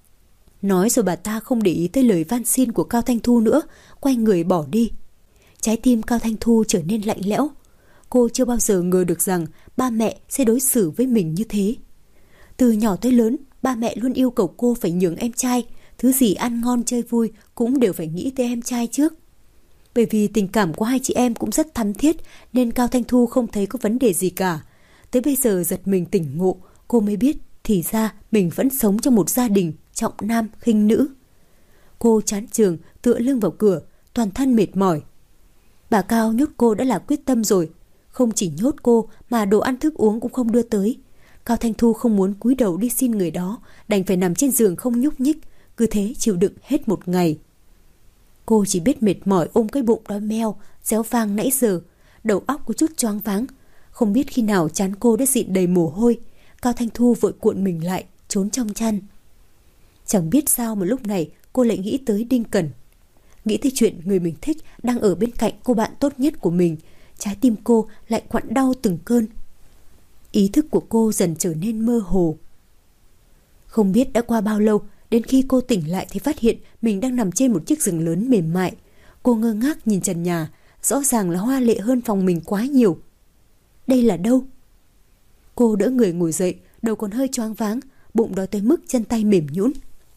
Nói rồi bà ta không để ý tới lời van xin của Cao Thanh Thu nữa, quay người bỏ đi. Trái tim Cao Thanh Thu trở nên lạnh lẽo. Cô chưa bao giờ ngờ được rằng ba mẹ sẽ đối xử với mình như thế. Từ nhỏ tới lớn, ba mẹ luôn yêu cầu cô phải nhường em trai, thứ gì ăn ngon chơi vui cũng đều phải nghĩ tới em trai trước. Bởi vì tình cảm của hai chị em cũng rất thắm thiết nên Cao Thanh Thu không thấy có vấn đề gì cả. Tới bây giờ giật mình tỉnh ngộ, cô mới biết thì ra mình vẫn sống trong một gia đình trọng nam khinh nữ. Cô chán chường tựa lưng vào cửa, toàn thân mệt mỏi. Bà Cao nhốt cô đã là quyết tâm rồi. Không chỉ nhốt cô mà đồ ăn thức uống cũng không đưa tới. Cao Thanh Thu không muốn cúi đầu đi xin người đó, đành phải nằm trên giường không nhúc nhích, cứ thế chịu đựng hết một ngày. Cô chỉ biết mệt mỏi ôm cái bụng đói meo, réo vang nãy giờ, đầu óc có chút choáng váng. Không biết khi nào trán cô đã dịn đầy mồ hôi, Cao Thanh Thu vội cuộn mình lại, trốn trong chăn. Chẳng biết sao mà lúc này cô lại nghĩ tới Đinh Cẩn. Nghĩ tới chuyện người mình thích đang ở bên cạnh cô bạn tốt nhất của mình, trái tim cô lại quặn đau từng cơn. Ý thức của cô dần trở nên mơ hồ. Không biết đã qua bao lâu, đến khi cô tỉnh lại thì phát hiện mình đang nằm trên một chiếc giường lớn mềm mại. Cô ngơ ngác nhìn trần nhà, rõ ràng là hoa lệ hơn phòng mình quá nhiều. Đây là đâu? Cô đỡ người ngồi dậy, đầu còn hơi choáng váng, bụng đói tới mức chân tay mềm nhũn.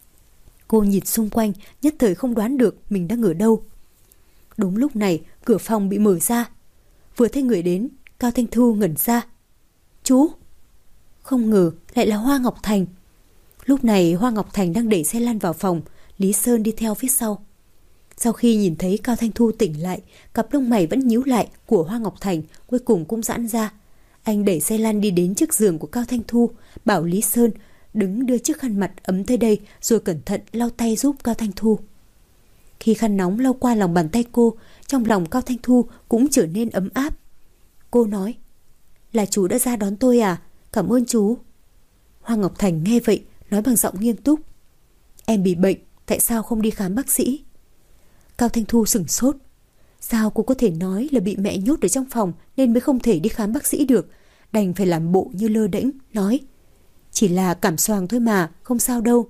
Cô nhìn xung quanh, nhất thời không đoán được mình đang ở đâu. Đúng lúc này, cửa phòng bị mở ra. Vừa thấy người đến, Cao Thanh Thu ngẩn ra. Chú! Không ngờ lại là Hoa Ngọc Thành. Lúc này Hoa Ngọc Thành đang đẩy xe lăn vào phòng, Lý Sơn đi theo phía sau. Sau khi nhìn thấy Cao Thanh Thu tỉnh lại, cặp lông mày vẫn nhíu lại của Hoa Ngọc Thành cuối cùng cũng giãn ra. Anh đẩy xe lăn đi đến trước giường của Cao Thanh Thu, bảo Lý Sơn đứng đưa chiếc khăn mặt ấm tới đây rồi cẩn thận lau tay giúp Cao Thanh Thu. Khi khăn nóng lau qua lòng bàn tay cô, trong lòng Cao Thanh Thu cũng trở nên ấm áp. Cô nói, là chú đã ra đón tôi à? Cảm ơn chú. Hoa Ngọc Thành nghe vậy, nói bằng giọng nghiêm túc. Em bị bệnh, tại sao không đi khám bác sĩ? Cao Thanh Thu sửng sốt. Sao cô có thể nói là bị mẹ nhốt ở trong phòng nên mới không thể đi khám bác sĩ được? Đành phải làm bộ như lơ đễnh, nói, chỉ là cảm xoàng thôi mà, không sao đâu.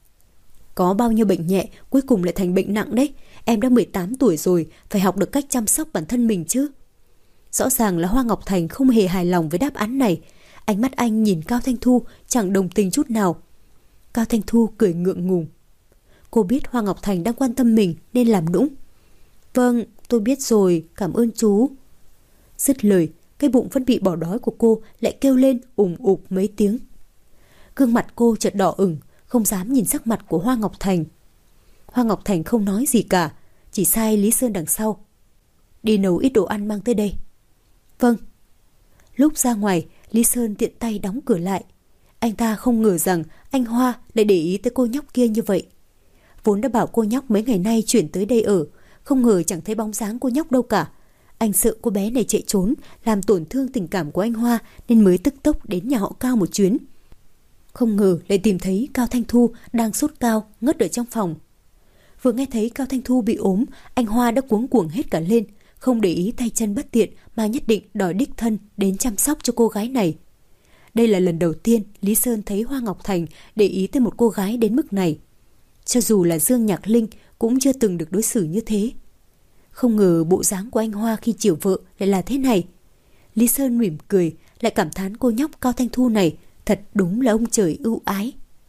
Có bao nhiêu bệnh nhẹ cuối cùng lại thành bệnh nặng đấy. Em đã mười tám tuổi rồi, phải học được cách chăm sóc bản thân mình chứ. Rõ ràng là Hoa Ngọc Thành không hề hài lòng với đáp án này. Ánh mắt anh nhìn Cao Thanh Thu chẳng đồng tình chút nào. Cao Thanh Thu cười ngượng ngùng. Cô biết Hoa Ngọc Thành đang quan tâm mình nên làm nũng. Vâng, tôi biết rồi, cảm ơn chú. Dứt lời, cái bụng vẫn bị bỏ đói của cô lại kêu lên ủng ục mấy tiếng. Gương mặt cô chợt đỏ ửng, không dám nhìn sắc mặt của Hoa Ngọc Thành. Hoa Ngọc Thành không nói gì cả, chỉ sai Lý Sơn đằng sau. Đi nấu ít đồ ăn mang tới đây. Vâng. Lúc ra ngoài, Lý Sơn tiện tay đóng cửa lại. Anh ta không ngờ rằng anh Hoa lại để ý tới cô nhóc kia như vậy. Vốn đã bảo cô nhóc mấy ngày nay chuyển tới đây ở, không ngờ chẳng thấy bóng dáng cô nhóc đâu cả. Anh sợ cô bé này chạy trốn, làm tổn thương tình cảm của anh Hoa nên mới tức tốc đến nhà họ Cao một chuyến. Không ngờ lại tìm thấy Cao Thanh Thu đang sốt cao, ngất ở trong phòng. Vừa nghe thấy Cao Thanh Thu bị ốm, anh Hoa đã cuống cuồng hết cả lên, không để ý tay chân bất tiện mà nhất định đòi đích thân đến chăm sóc cho cô gái này. Đây là lần đầu tiên Lý Sơn thấy Hoa Ngọc Thành để ý tới một cô gái đến mức này. Cho dù là Dương Nhạc Linh cũng chưa từng được đối xử như thế. Không ngờ bộ dáng của anh Hoa khi chiều vợ lại là thế này. Lý Sơn mỉm cười, lại cảm thán cô nhóc Cao Thanh Thu này thật đúng là ông trời ưu ái.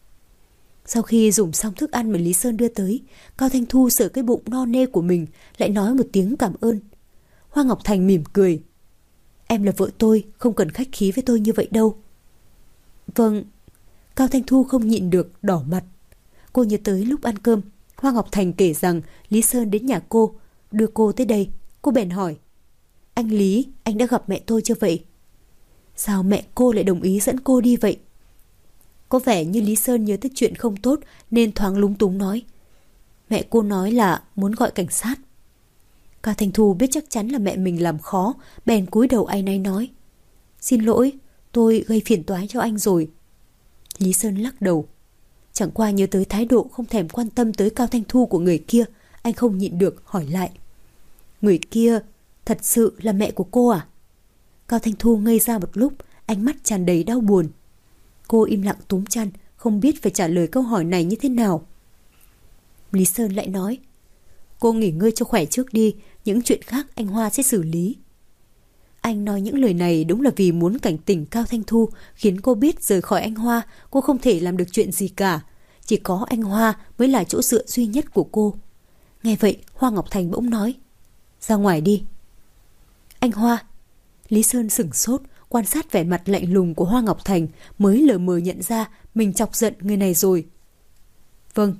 Sau khi dùng xong thức ăn mà Lý Sơn đưa tới, Cao Thanh Thu sợ cái bụng no nê của mình, lại nói một tiếng cảm ơn. Hoa Ngọc Thành mỉm cười. Em là vợ tôi, không cần khách khí với tôi như vậy đâu. Vâng. Cao Thanh Thu không nhịn được, đỏ mặt. Cô nhớ tới lúc ăn cơm, Hoa Ngọc Thành kể rằng Lý Sơn đến nhà cô, đưa cô tới đây. Cô bèn hỏi: Anh Lý, anh đã gặp mẹ tôi chưa vậy? Sao mẹ cô lại đồng ý dẫn cô đi vậy? Có vẻ như Lý Sơn nhớ tới chuyện không tốt nên thoáng lúng túng nói: Mẹ cô nói là muốn gọi cảnh sát. Cao Thanh Thu biết chắc chắn là mẹ mình làm khó, bèn cúi đầu áy náy nói: Xin lỗi, tôi gây phiền toái cho anh rồi. Lý Sơn lắc đầu. Chẳng qua nhớ tới thái độ không thèm quan tâm tới Cao Thanh Thu của người kia, anh không nhịn được hỏi lại: Người kia thật sự là mẹ của cô à? Cao Thanh Thu ngây ra một lúc, ánh mắt tràn đầy đau buồn. Cô im lặng túm chăn, không biết phải trả lời câu hỏi này như thế nào. Lý Sơn lại nói: Cô nghỉ ngơi cho khỏe trước đi, những chuyện khác anh Hoa sẽ xử lý. Anh nói những lời này đúng là vì muốn cảnh tỉnh Cao Thanh Thu, khiến cô biết rời khỏi anh Hoa, cô không thể làm được chuyện gì cả. Chỉ có anh Hoa mới là chỗ dựa duy nhất của cô. Nghe vậy, Hoa Ngọc Thành bỗng nói: Ra ngoài đi. Anh Hoa. Lý Sơn sửng sốt, quan sát vẻ mặt lạnh lùng của Hoa Ngọc Thành, mới lờ mờ nhận ra mình chọc giận người này rồi. Vâng.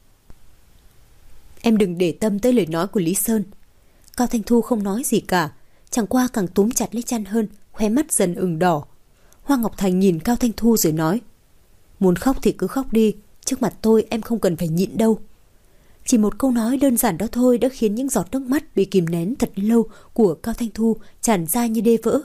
Em đừng để tâm tới lời nói của Lý Sơn. Cao Thanh Thu không nói gì cả, chẳng qua càng túm chặt lấy chăn hơn, khóe mắt dần ửng đỏ. Hoa Ngọc Thành nhìn Cao Thanh Thu rồi nói: Muốn khóc thì cứ khóc đi, trước mặt tôi em không cần phải nhịn đâu. Chỉ một câu nói đơn giản đó thôi đã khiến những giọt nước mắt bị kìm nén thật lâu của Cao Thanh Thu tràn ra như đê vỡ.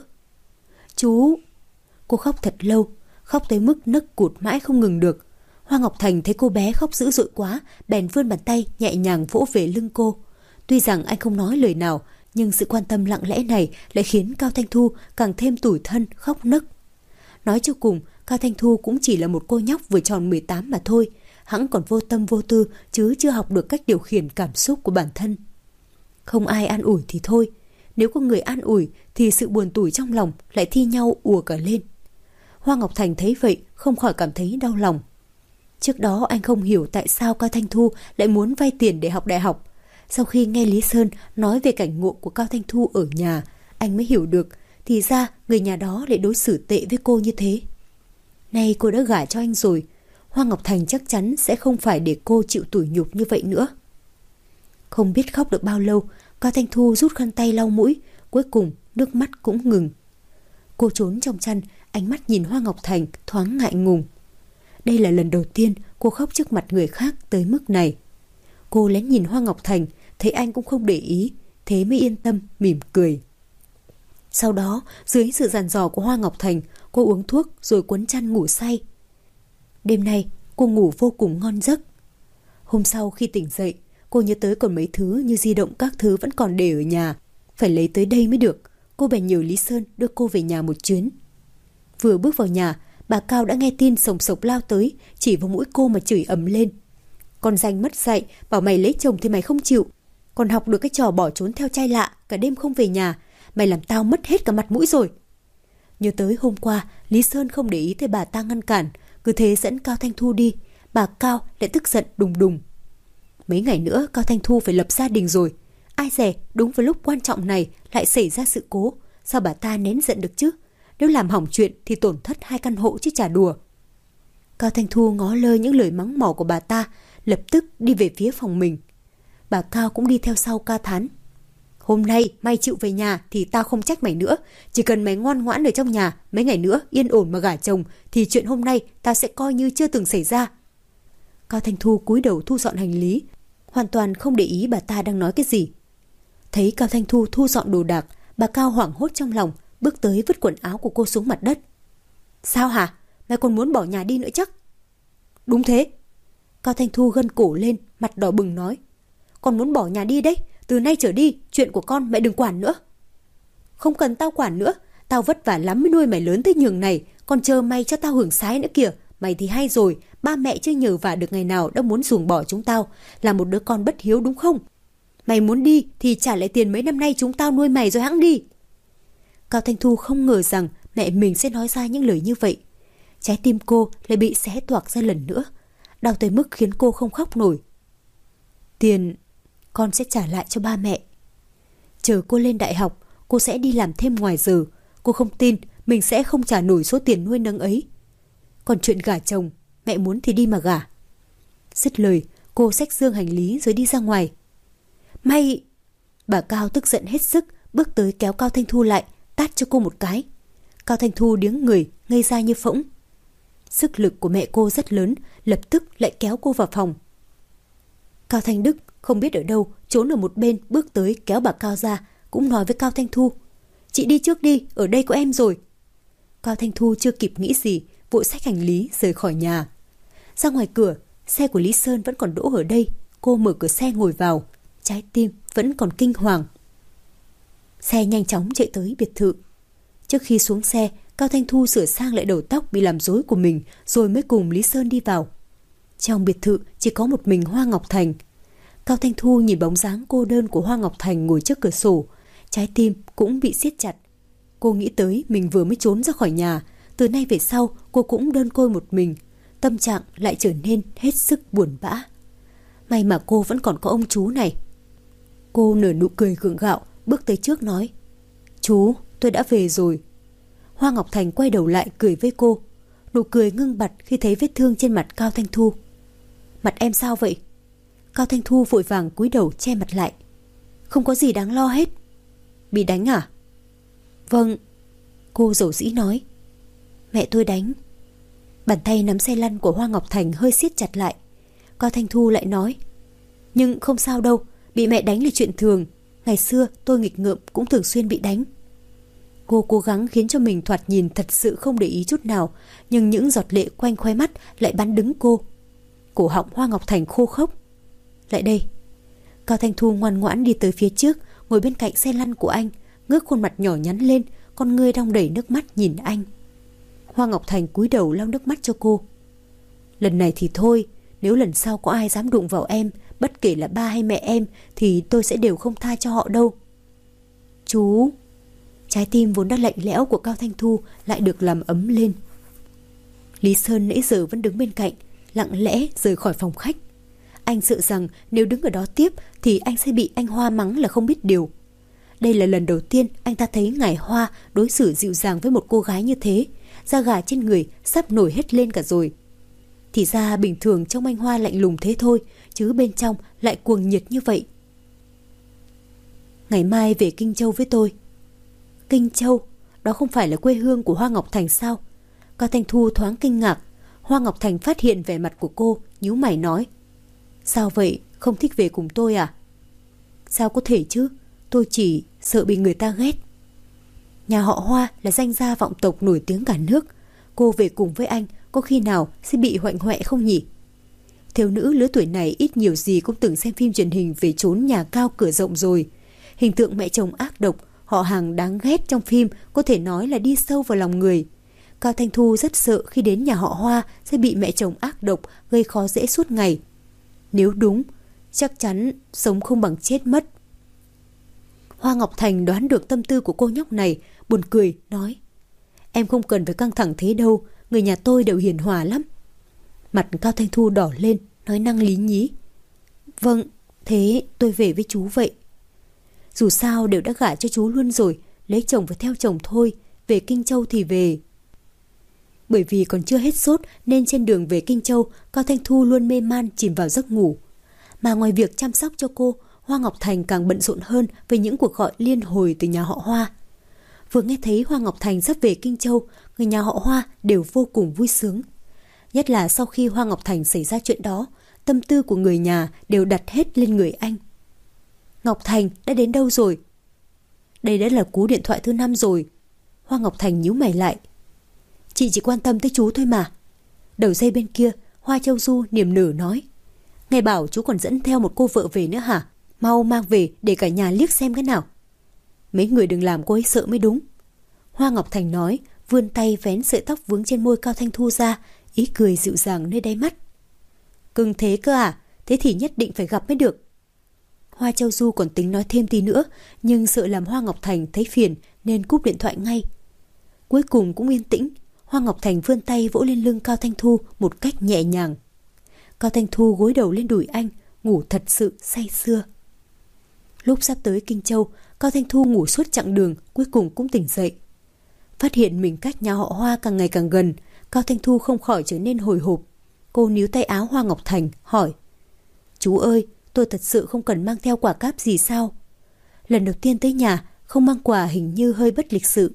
Chú! Cô khóc thật lâu, khóc tới mức nấc cụt mãi không ngừng được. Hoa Ngọc Thành thấy cô bé khóc dữ dội quá, bèn vươn bàn tay nhẹ nhàng vỗ về lưng cô. Tuy rằng anh không nói lời nào, nhưng sự quan tâm lặng lẽ này lại khiến Cao Thanh Thu càng thêm tủi thân khóc nấc. Nói cho cùng, Cao Thanh Thu cũng chỉ là một cô nhóc vừa tròn mười tám mà thôi, hẵng còn vô tâm vô tư chứ chưa học được cách điều khiển cảm xúc của bản thân. Không ai an ủi thì thôi, nếu có người an ủi thì sự buồn tủi trong lòng lại thi nhau ùa cả lên. Hoa Ngọc Thành thấy vậy không khỏi cảm thấy đau lòng. Trước đó anh không hiểu tại sao Cao Thanh Thu lại muốn vay tiền để học đại học. Sau khi nghe Lý Sơn nói về cảnh ngộ của Cao Thanh Thu ở nhà, anh mới hiểu được thì ra người nhà đó lại đối xử tệ với cô như thế. Nay cô đã gả cho anh rồi, Hoa Ngọc Thành chắc chắn sẽ không phải để cô chịu tủi nhục như vậy nữa. Không biết khóc được bao lâu, Cao Thanh Thu rút khăn tay lau mũi, cuối cùng nước mắt cũng ngừng. Cô trốn trong chăn, ánh mắt nhìn Hoa Ngọc Thành thoáng ngại ngùng. Đây là lần đầu tiên cô khóc trước mặt người khác tới mức này. Cô lén nhìn Hoa Ngọc Thành, thấy anh cũng không để ý, thế mới yên tâm mỉm cười. Sau đó, dưới sự dặn dò của Hoa Ngọc Thành, cô uống thuốc rồi quấn chăn ngủ say. Đêm nay, cô ngủ vô cùng ngon giấc. Hôm sau khi tỉnh dậy, cô nhớ tới còn mấy thứ như di động các thứ vẫn còn để ở nhà, phải lấy tới đây mới được. Cô bèn nhờ Lý Sơn đưa cô về nhà một chuyến. Vừa bước vào nhà, bà Cao đã nghe tin sồng sộc lao tới, chỉ vào mũi cô mà chửi ầm lên. Con danh mất dạy, bảo mày lấy chồng thì mày không chịu. Còn học được cái trò bỏ trốn theo trai lạ, cả đêm không về nhà. Mày làm tao mất hết cả mặt mũi rồi. Nhớ tới hôm qua, Lý Sơn không để ý tới bà ta ngăn cản, cứ thế dẫn Cao Thanh Thu đi. Bà Cao lại tức giận đùng đùng. Mấy ngày nữa Cao Thanh Thu phải lập gia đình rồi. Ai dè đúng vào lúc quan trọng này lại xảy ra sự cố. Sao bà ta nén giận được chứ? Nếu làm hỏng chuyện thì tổn thất hai căn hộ chứ chả đùa. Cao Thanh Thu ngó lơ những lời mắng mỏ của bà ta, lập tức đi về phía phòng mình. Bà Cao cũng đi theo sau ca thán. Hôm nay mày chịu về nhà thì tao không trách mày nữa. Chỉ cần mày ngoan ngoãn ở trong nhà, mấy ngày nữa yên ổn mà gả chồng, thì chuyện hôm nay tao sẽ coi như chưa từng xảy ra. Cao Thanh Thu cúi đầu thu dọn hành lý, hoàn toàn không để ý bà ta đang nói cái gì. Thấy Cao Thanh Thu thu dọn đồ đạc, bà Cao hoảng hốt trong lòng, bước tới vứt quần áo của cô xuống mặt đất. Sao hả? Mày còn muốn bỏ nhà đi nữa chắc? Đúng thế. Cao Thanh Thu gân cổ lên, mặt đỏ bừng nói. Con muốn bỏ nhà đi đấy. Từ nay trở đi, chuyện của con mẹ đừng quản nữa. Không cần tao quản nữa. Tao vất vả lắm mới nuôi mày lớn tới nhường này. Còn chờ mày cho tao hưởng sái nữa kìa. Mày thì hay rồi. Ba mẹ chưa nhờ vả được ngày nào đã muốn ruồng bỏ chúng tao. Là một đứa con bất hiếu đúng không? Mày muốn đi thì trả lại tiền mấy năm nay chúng tao nuôi mày rồi hẵng đi. Cao Thanh Thu không ngờ rằng mẹ mình sẽ nói ra những lời như vậy. Trái tim cô lại bị xé toạc ra lần nữa, đau tới mức khiến cô không khóc nổi. Tiền con sẽ trả lại cho ba mẹ. Chờ cô lên đại học, cô sẽ đi làm thêm ngoài giờ. Cô Cô không tin mình sẽ không trả nổi số tiền nuôi nấng ấy. Còn chuyện gả chồng, mẹ muốn thì đi mà gả. Dứt lời, cô xách dương hành lý rồi đi ra ngoài. May! Bà Cao tức giận hết sức, bước tới kéo Cao Thanh Thu lại, tát cho cô một cái. Cao Thanh Thu điếng người, ngây ra như phỗng. Sức lực của mẹ cô rất lớn, lập tức lại kéo cô vào phòng. Cao Thanh Đức không biết ở đâu, trốn ở một bên, bước tới kéo bà Cao ra, cũng nói với Cao Thanh Thu. Chị đi trước đi, ở đây có em rồi. Cao Thanh Thu chưa kịp nghĩ gì, vội xách hành lý rời khỏi nhà. Ra ngoài cửa, xe của Lý Sơn vẫn còn đỗ ở đây. Cô mở cửa xe ngồi vào, trái tim vẫn còn kinh hoàng. Xe nhanh chóng chạy tới biệt thự. Trước khi xuống xe, Cao Thanh Thu sửa sang lại đầu tóc bị làm rối của mình rồi mới cùng Lý Sơn đi vào. Trong biệt thự chỉ có một mình Hoa Ngọc Thành. Cao Thanh Thu nhìn bóng dáng cô đơn của Hoa Ngọc Thành ngồi trước cửa sổ, trái tim cũng bị siết chặt. Cô nghĩ tới mình vừa mới trốn ra khỏi nhà, từ nay về sau cô cũng đơn côi một mình, tâm trạng lại trở nên hết sức buồn bã. May mà cô vẫn còn có ông chú này. Cô nở nụ cười gượng gạo, bước tới trước nói: Chú, tôi đã về rồi. Hoa Ngọc Thành quay đầu lại cười với cô. Nụ cười ngưng bặt khi thấy vết thương trên mặt Cao Thanh Thu. Mặt em sao vậy? Cao Thanh Thu vội vàng cúi đầu che mặt lại. Không có gì đáng lo hết. Bị đánh à? Vâng. Cô dầu dĩ nói. Mẹ tôi đánh. Bàn tay nắm xe lăn của Hoa Ngọc Thành hơi siết chặt lại. Cao Thanh Thu lại nói: Nhưng không sao đâu, bị mẹ đánh là chuyện thường. Ngày xưa tôi nghịch ngợm cũng thường xuyên bị đánh. Cô cố gắng khiến cho mình thoạt nhìn thật sự không để ý chút nào, nhưng những giọt lệ quanh khóe mắt lại bắn đứng cô. Cổ họng Hoa Ngọc Thành khô khốc. Lại đây. Cao Thanh Thu ngoan ngoãn đi tới phía trước, ngồi bên cạnh xe lăn của anh, ngước khuôn mặt nhỏ nhắn lên, con ngươi đong đầy nước mắt nhìn anh. Hoa Ngọc Thành cúi đầu lau nước mắt cho cô. Lần này thì thôi, nếu lần sau có ai dám đụng vào em, bất kể là ba hay mẹ em, thì tôi sẽ đều không tha cho họ đâu. Chú... Trái tim vốn đã lạnh lẽo của Cao Thanh Thu lại được làm ấm lên. Lý Sơn nãy giờ vẫn đứng bên cạnh, lặng lẽ rời khỏi phòng khách. Anh sợ rằng nếu đứng ở đó tiếp thì anh sẽ bị anh Hoa mắng là không biết điều. Đây là lần đầu tiên anh ta thấy ngài Hoa đối xử dịu dàng với một cô gái như thế, da gà trên người sắp nổi hết lên cả rồi. Thì ra bình thường trong anh Hoa lạnh lùng thế thôi, chứ bên trong lại cuồng nhiệt như vậy. Ngày mai về Kinh Châu với tôi. Kinh Châu, đó không phải là quê hương của Hoa Ngọc Thành sao? Cao Thanh Thu thoáng kinh ngạc. Hoa Ngọc Thành phát hiện vẻ mặt của cô, nhíu mày nói: Sao vậy, không thích về cùng tôi à? Sao có thể chứ, tôi chỉ sợ bị người ta ghét. Nhà họ Hoa là danh gia vọng tộc nổi tiếng cả nước. Cô về cùng với anh có khi nào sẽ bị hoạnh hoẹ không nhỉ? Thiếu nữ lứa tuổi này ít nhiều gì cũng từng xem phim truyền hình về trốn nhà cao cửa rộng rồi. Hình tượng mẹ chồng ác độc, họ hàng đáng ghét trong phim có thể nói là đi sâu vào lòng người. Cao Thanh Thu rất sợ khi đến nhà họ Hoa sẽ bị mẹ chồng ác độc gây khó dễ suốt ngày. Nếu đúng, chắc chắn sống không bằng chết mất. Hoa Ngọc Thành đoán được tâm tư của cô nhóc này, buồn cười, nói: Em không cần phải căng thẳng thế đâu, người nhà tôi đều hiền hòa lắm. Mặt Cao Thanh Thu đỏ lên, nói năng lý nhí: Vâng, thế tôi về với chú vậy. Dù sao đều đã gả cho chú luôn rồi, lấy chồng phải theo chồng thôi, về Kinh Châu thì về. Bởi vì còn chưa hết sốt nên trên đường về Kinh Châu, Cao Thanh Thu luôn mê man chìm vào giấc ngủ. Mà ngoài việc chăm sóc cho cô, Hoa Ngọc Thành càng bận rộn hơn với những cuộc gọi liên hồi từ nhà họ Hoa. Vừa nghe thấy Hoa Ngọc Thành sắp về Kinh Châu, người nhà họ Hoa đều vô cùng vui sướng. Nhất là sau khi Hoa Ngọc Thành xảy ra chuyện đó, tâm tư của người nhà đều đặt hết lên người anh. Ngọc Thành đã đến đâu rồi? Đây đã là cú điện thoại thứ năm rồi. Hoa Ngọc Thành nhíu mày lại. Chị chỉ quan tâm tới chú thôi mà. Đầu dây bên kia, Hoa Châu Du niềm nở nói: Nghe bảo chú còn dẫn theo một cô vợ về nữa hả? Mau mang về để cả nhà liếc xem cái nào. Mấy người đừng làm cô ấy sợ mới đúng. Hoa Ngọc Thành nói, vươn tay vén sợi tóc vướng trên môi Cao Thanh Thu ra, ý cười dịu dàng nơi đáy mắt. Cưng thế cơ à? Thế thì nhất định phải gặp mới được. Hoa Châu Du còn tính nói thêm tí nữa, nhưng sợ làm Hoa Ngọc Thành thấy phiền nên cúp điện thoại ngay. Cuối cùng cũng yên tĩnh, Hoa Ngọc Thành vươn tay vỗ lên lưng Cao Thanh Thu một cách nhẹ nhàng. Cao Thanh Thu gối đầu lên đùi anh, ngủ thật sự say sưa. Lúc sắp tới Kinh Châu, Cao Thanh Thu ngủ suốt chặng đường, cuối cùng cũng tỉnh dậy. Phát hiện mình cách nhà họ Hoa càng ngày càng gần, Cao Thanh Thu không khỏi trở nên hồi hộp. Cô níu tay áo Hoa Ngọc Thành, hỏi: Chú ơi, tôi thật sự không cần mang theo quả cáp gì sao? Lần đầu tiên tới nhà, không mang quà hình như hơi bất lịch sự.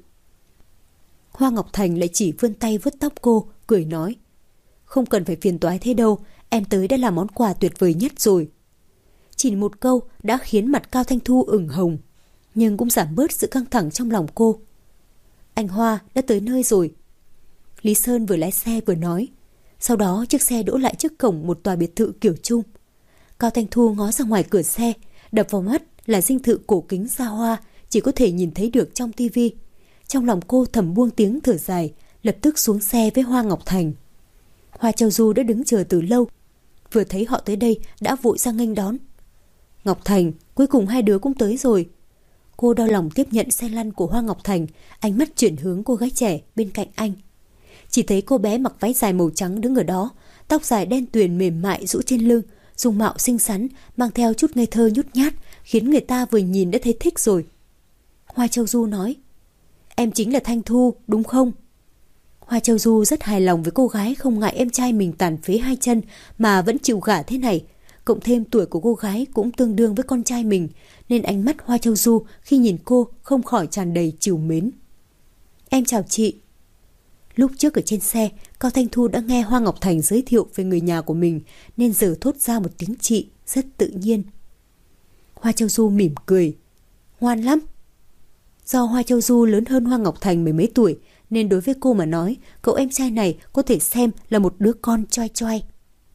Hoa Ngọc Thành lại chỉ vươn tay vuốt tóc cô, cười nói: Không cần phải phiền toái thế đâu, em tới đã là món quà tuyệt vời nhất rồi. Chỉ một câu đã khiến mặt Cao Thanh Thu ửng hồng, nhưng cũng giảm bớt sự căng thẳng trong lòng cô. Anh Hoa đã tới nơi rồi. Lý Sơn vừa lái xe vừa nói. Sau đó chiếc xe đỗ lại trước cổng một tòa biệt thự kiểu Trung. Cao Thanh Thu ngó ra ngoài cửa xe, đập vào mắt là dinh thự cổ kính xa hoa, chỉ có thể nhìn thấy được trong tivi. Trong lòng cô thầm buông tiếng thở dài, lập tức xuống xe với Hoa Ngọc Thành. Hoa Châu Du đã đứng chờ từ lâu, vừa thấy họ tới đây đã vội ra nghênh đón. Ngọc Thành, cuối cùng hai đứa cũng tới rồi. Cô đau lòng tiếp nhận xe lăn của Hoa Ngọc Thành, ánh mắt chuyển hướng cô gái trẻ bên cạnh anh. Chỉ thấy cô bé mặc váy dài màu trắng đứng ở đó, tóc dài đen tuyền mềm mại rũ trên lưng, dung mạo xinh xắn, mang theo chút ngây thơ nhút nhát, khiến người ta vừa nhìn đã thấy thích rồi. Hoa Châu Du nói: Em chính là Thanh Thu, đúng không? Hoa Châu Du rất hài lòng với cô gái không ngại em trai mình tàn phế hai chân mà vẫn chịu gả thế này. Cộng thêm tuổi của cô gái cũng tương đương với con trai mình, nên ánh mắt Hoa Châu Du khi nhìn cô không khỏi tràn đầy trìu mến. Em chào chị. Lúc trước ở trên xe, Cao Thanh Thu đã nghe Hoa Ngọc Thành giới thiệu về người nhà của mình, nên giờ thốt ra một tiếng chị rất tự nhiên. Hoa Châu Du mỉm cười: Ngoan lắm. Do Hoa Châu Du lớn hơn Hoa Ngọc Thành mười mấy tuổi, nên đối với cô mà nói, cậu em trai này có thể xem là một đứa con choi choi.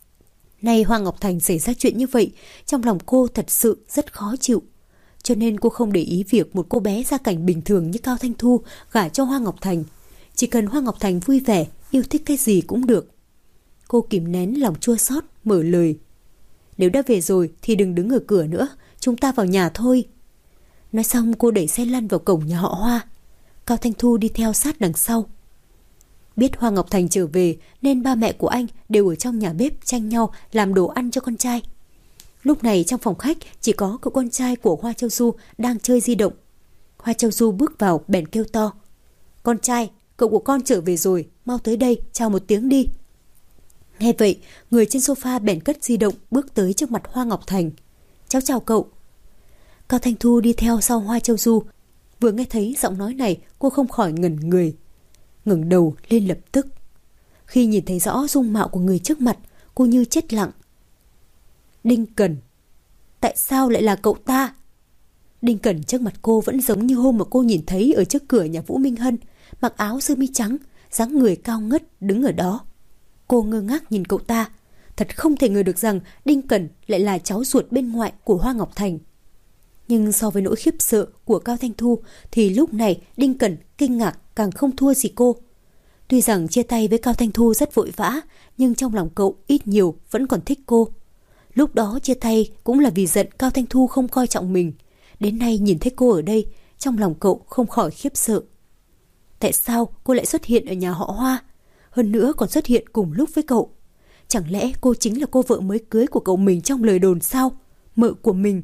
Nay Hoa Ngọc Thành xảy ra chuyện như vậy, trong lòng cô thật sự rất khó chịu. Cho nên cô không để ý việc một cô bé gia cảnh bình thường như Cao Thanh Thu gả cho Hoa Ngọc Thành. Chỉ cần Hoa Ngọc Thành vui vẻ, yêu thích cái gì cũng được. Cô kìm nén lòng chua xót, mở lời: Nếu đã về rồi thì đừng đứng ở cửa nữa, chúng ta vào nhà thôi. Nói xong cô đẩy xe lăn vào cổng nhà họ Hoa. Cao Thanh Thu đi theo sát đằng sau. Biết Hoa Ngọc Thành trở về nên ba mẹ của anh đều ở trong nhà bếp tranh nhau làm đồ ăn cho con trai. Lúc này trong phòng khách chỉ có cậu con trai của Hoa Châu Du đang chơi di động. Hoa Châu Du bước vào bèn kêu to: Con trai, cậu của con trở về rồi, mau tới đây chào một tiếng đi. Nghe vậy, người trên sofa bèn cất di động bước tới trước mặt Hoa Ngọc Thành. Cháu chào cậu. Cao Thanh Thu đi theo sau Hoa Châu Du. Vừa nghe thấy giọng nói này, cô không khỏi ngẩn người, ngẩng đầu lên lập tức. Khi nhìn thấy rõ dung mạo của người trước mặt, cô như chết lặng. Đinh Cẩn. Tại sao lại là cậu ta? Đinh Cẩn trước mặt cô vẫn giống như hôm mà cô nhìn thấy ở trước cửa nhà Vũ Minh Hân, mặc áo sơ mi trắng, dáng người cao ngất đứng ở đó. Cô ngơ ngác nhìn cậu ta, thật không thể ngờ được rằng Đinh Cẩn lại là cháu ruột bên ngoại của Hoa Ngọc Thành. Nhưng so với nỗi khiếp sợ của Cao Thanh Thu thì lúc này Đinh Cẩn kinh ngạc càng không thua gì cô. Tuy rằng chia tay với Cao Thanh Thu rất vội vã, nhưng trong lòng cậu ít nhiều vẫn còn thích cô. Lúc đó chia tay cũng là vì giận Cao Thanh Thu không coi trọng mình. Đến nay nhìn thấy cô ở đây, trong lòng cậu không khỏi khiếp sợ. Tại sao cô lại xuất hiện ở nhà họ Hoa? Hơn nữa còn xuất hiện cùng lúc với cậu. Chẳng lẽ cô chính là cô vợ mới cưới của cậu mình trong lời đồn sao? Mợ của mình.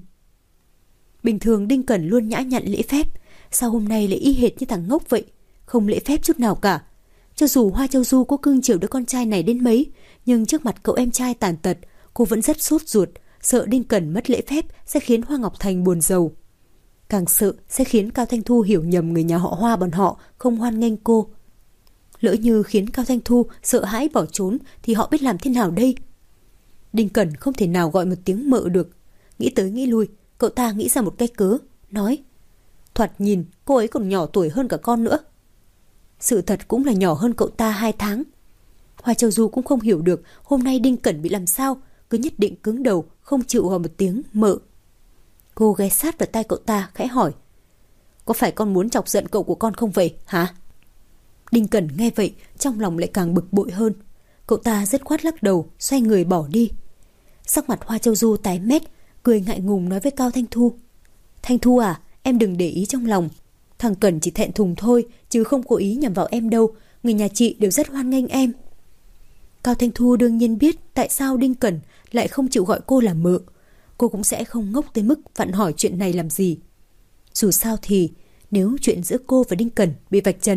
Bình thường Đinh Cẩn luôn nhã nhặn lễ phép, sao hôm nay lại y hệt như thằng ngốc vậy, không lễ phép chút nào cả. Cho dù Hoa Châu Du có cưng chiều đứa con trai này đến mấy, nhưng trước mặt cậu em trai tàn tật, cô vẫn rất sốt ruột, sợ Đinh Cẩn mất lễ phép sẽ khiến Hoa Ngọc Thành buồn rầu. Càng sợ sẽ khiến Cao Thanh Thu hiểu nhầm người nhà họ Hoa bọn họ không hoan nghênh cô. Lỡ như khiến Cao Thanh Thu sợ hãi bỏ trốn thì họ biết làm thế nào đây? Đinh Cẩn không thể nào gọi một tiếng mợ được. Nghĩ tới nghĩ lui, cậu ta nghĩ ra một cái cớ, nói: Thoạt nhìn cô ấy còn nhỏ tuổi hơn cả con nữa. Sự thật cũng là nhỏ hơn cậu ta hai tháng. Hoa Châu Du cũng không hiểu được hôm nay Đinh Cẩn bị làm sao, cứ nhất định cứng đầu không chịu gọi một tiếng mợ. Cô ghé sát vào tay cậu ta khẽ hỏi: Có phải con muốn chọc giận cậu của con không vậy hả? Đinh Cẩn nghe vậy trong lòng lại càng bực bội hơn. Cậu ta dứt khoát lắc đầu, xoay người bỏ đi. Sắc mặt Hoa Châu Du tái mét, cười ngại ngùng nói với Cao Thanh Thu: Thanh Thu à, em đừng để ý trong lòng. Thằng Cẩn chỉ thẹn thùng thôi, chứ không cố ý nhằm vào em đâu. Người nhà chị đều rất hoan nghênh em. Cao Thanh Thu đương nhiên biết tại sao Đinh Cẩn lại không chịu gọi cô là mợ. Cô cũng sẽ không ngốc tới mức vặn hỏi chuyện này làm gì. Dù sao thì nếu chuyện giữa cô và Đinh Cẩn bị vạch trần,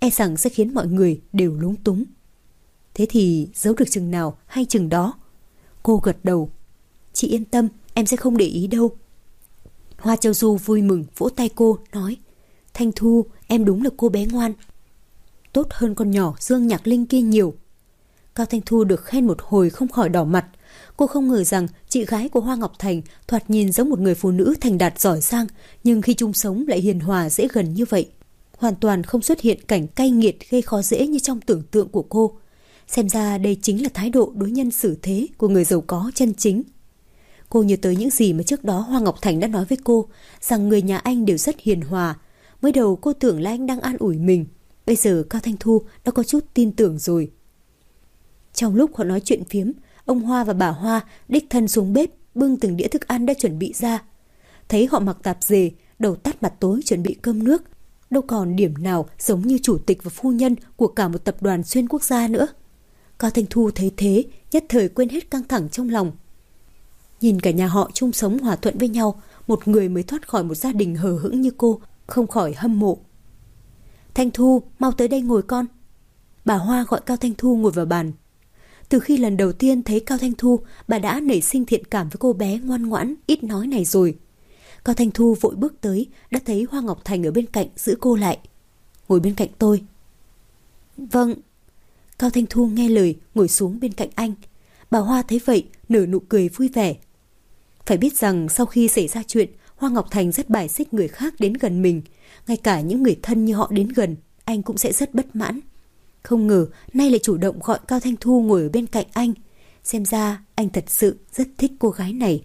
e rằng sẽ khiến mọi người đều lúng túng. Thế thì giấu được chừng nào hay chừng đó. Cô gật đầu. Chị yên tâm, em sẽ không để ý đâu. Hoa Châu Du vui mừng vỗ tay cô, nói: Thanh Thu, em đúng là cô bé ngoan. Tốt hơn con nhỏ Dương Nhạc Linh kia nhiều. Cao Thanh Thu được khen một hồi không khỏi đỏ mặt. Cô không ngờ rằng chị gái của Hoa Ngọc Thành thoạt nhìn giống một người phụ nữ thành đạt giỏi giang, nhưng khi chung sống lại hiền hòa dễ gần như vậy. Hoàn toàn không xuất hiện cảnh cay nghiệt gây khó dễ như trong tưởng tượng của cô. Xem ra đây chính là thái độ đối nhân xử thế của người giàu có chân chính. Cô nhớ tới những gì mà trước đó Hoa Ngọc Thành đã nói với cô, rằng người nhà anh đều rất hiền hòa. Mới đầu cô tưởng là anh đang an ủi mình. Bây giờ Cao Thanh Thu đã có chút tin tưởng rồi. Trong lúc họ nói chuyện phiếm, ông Hoa và bà Hoa đích thân xuống bếp bưng từng đĩa thức ăn đã chuẩn bị ra. Thấy họ mặc tạp dề, đầu tắt mặt tối chuẩn bị cơm nước, đâu còn điểm nào giống như chủ tịch và phu nhân của cả một tập đoàn xuyên quốc gia nữa. Cao Thanh Thu thấy thế, nhất thời quên hết căng thẳng trong lòng. Nhìn cả nhà họ chung sống hòa thuận với nhau, một người mới thoát khỏi một gia đình hờ hững như cô, không khỏi hâm mộ. Thanh Thu, mau tới đây ngồi con. Bà Hoa gọi Cao Thanh Thu ngồi vào bàn. Từ khi lần đầu tiên thấy Cao Thanh Thu, bà đã nảy sinh thiện cảm với cô bé ngoan ngoãn, ít nói này rồi. Cao Thanh Thu vội bước tới, đã thấy Hoa Ngọc Thành ở bên cạnh giữ cô lại. Ngồi bên cạnh tôi. Vâng. Cao Thanh Thu nghe lời, ngồi xuống bên cạnh anh. Bà Hoa thấy vậy, nở nụ cười vui vẻ. Phải biết rằng sau khi xảy ra chuyện, Hoa Ngọc Thành rất bài xích người khác đến gần mình. Ngay cả những người thân như họ đến gần, anh cũng sẽ rất bất mãn. Không ngờ nay lại chủ động gọi Cao Thanh Thu ngồi ở bên cạnh anh. Xem ra anh thật sự rất thích cô gái này.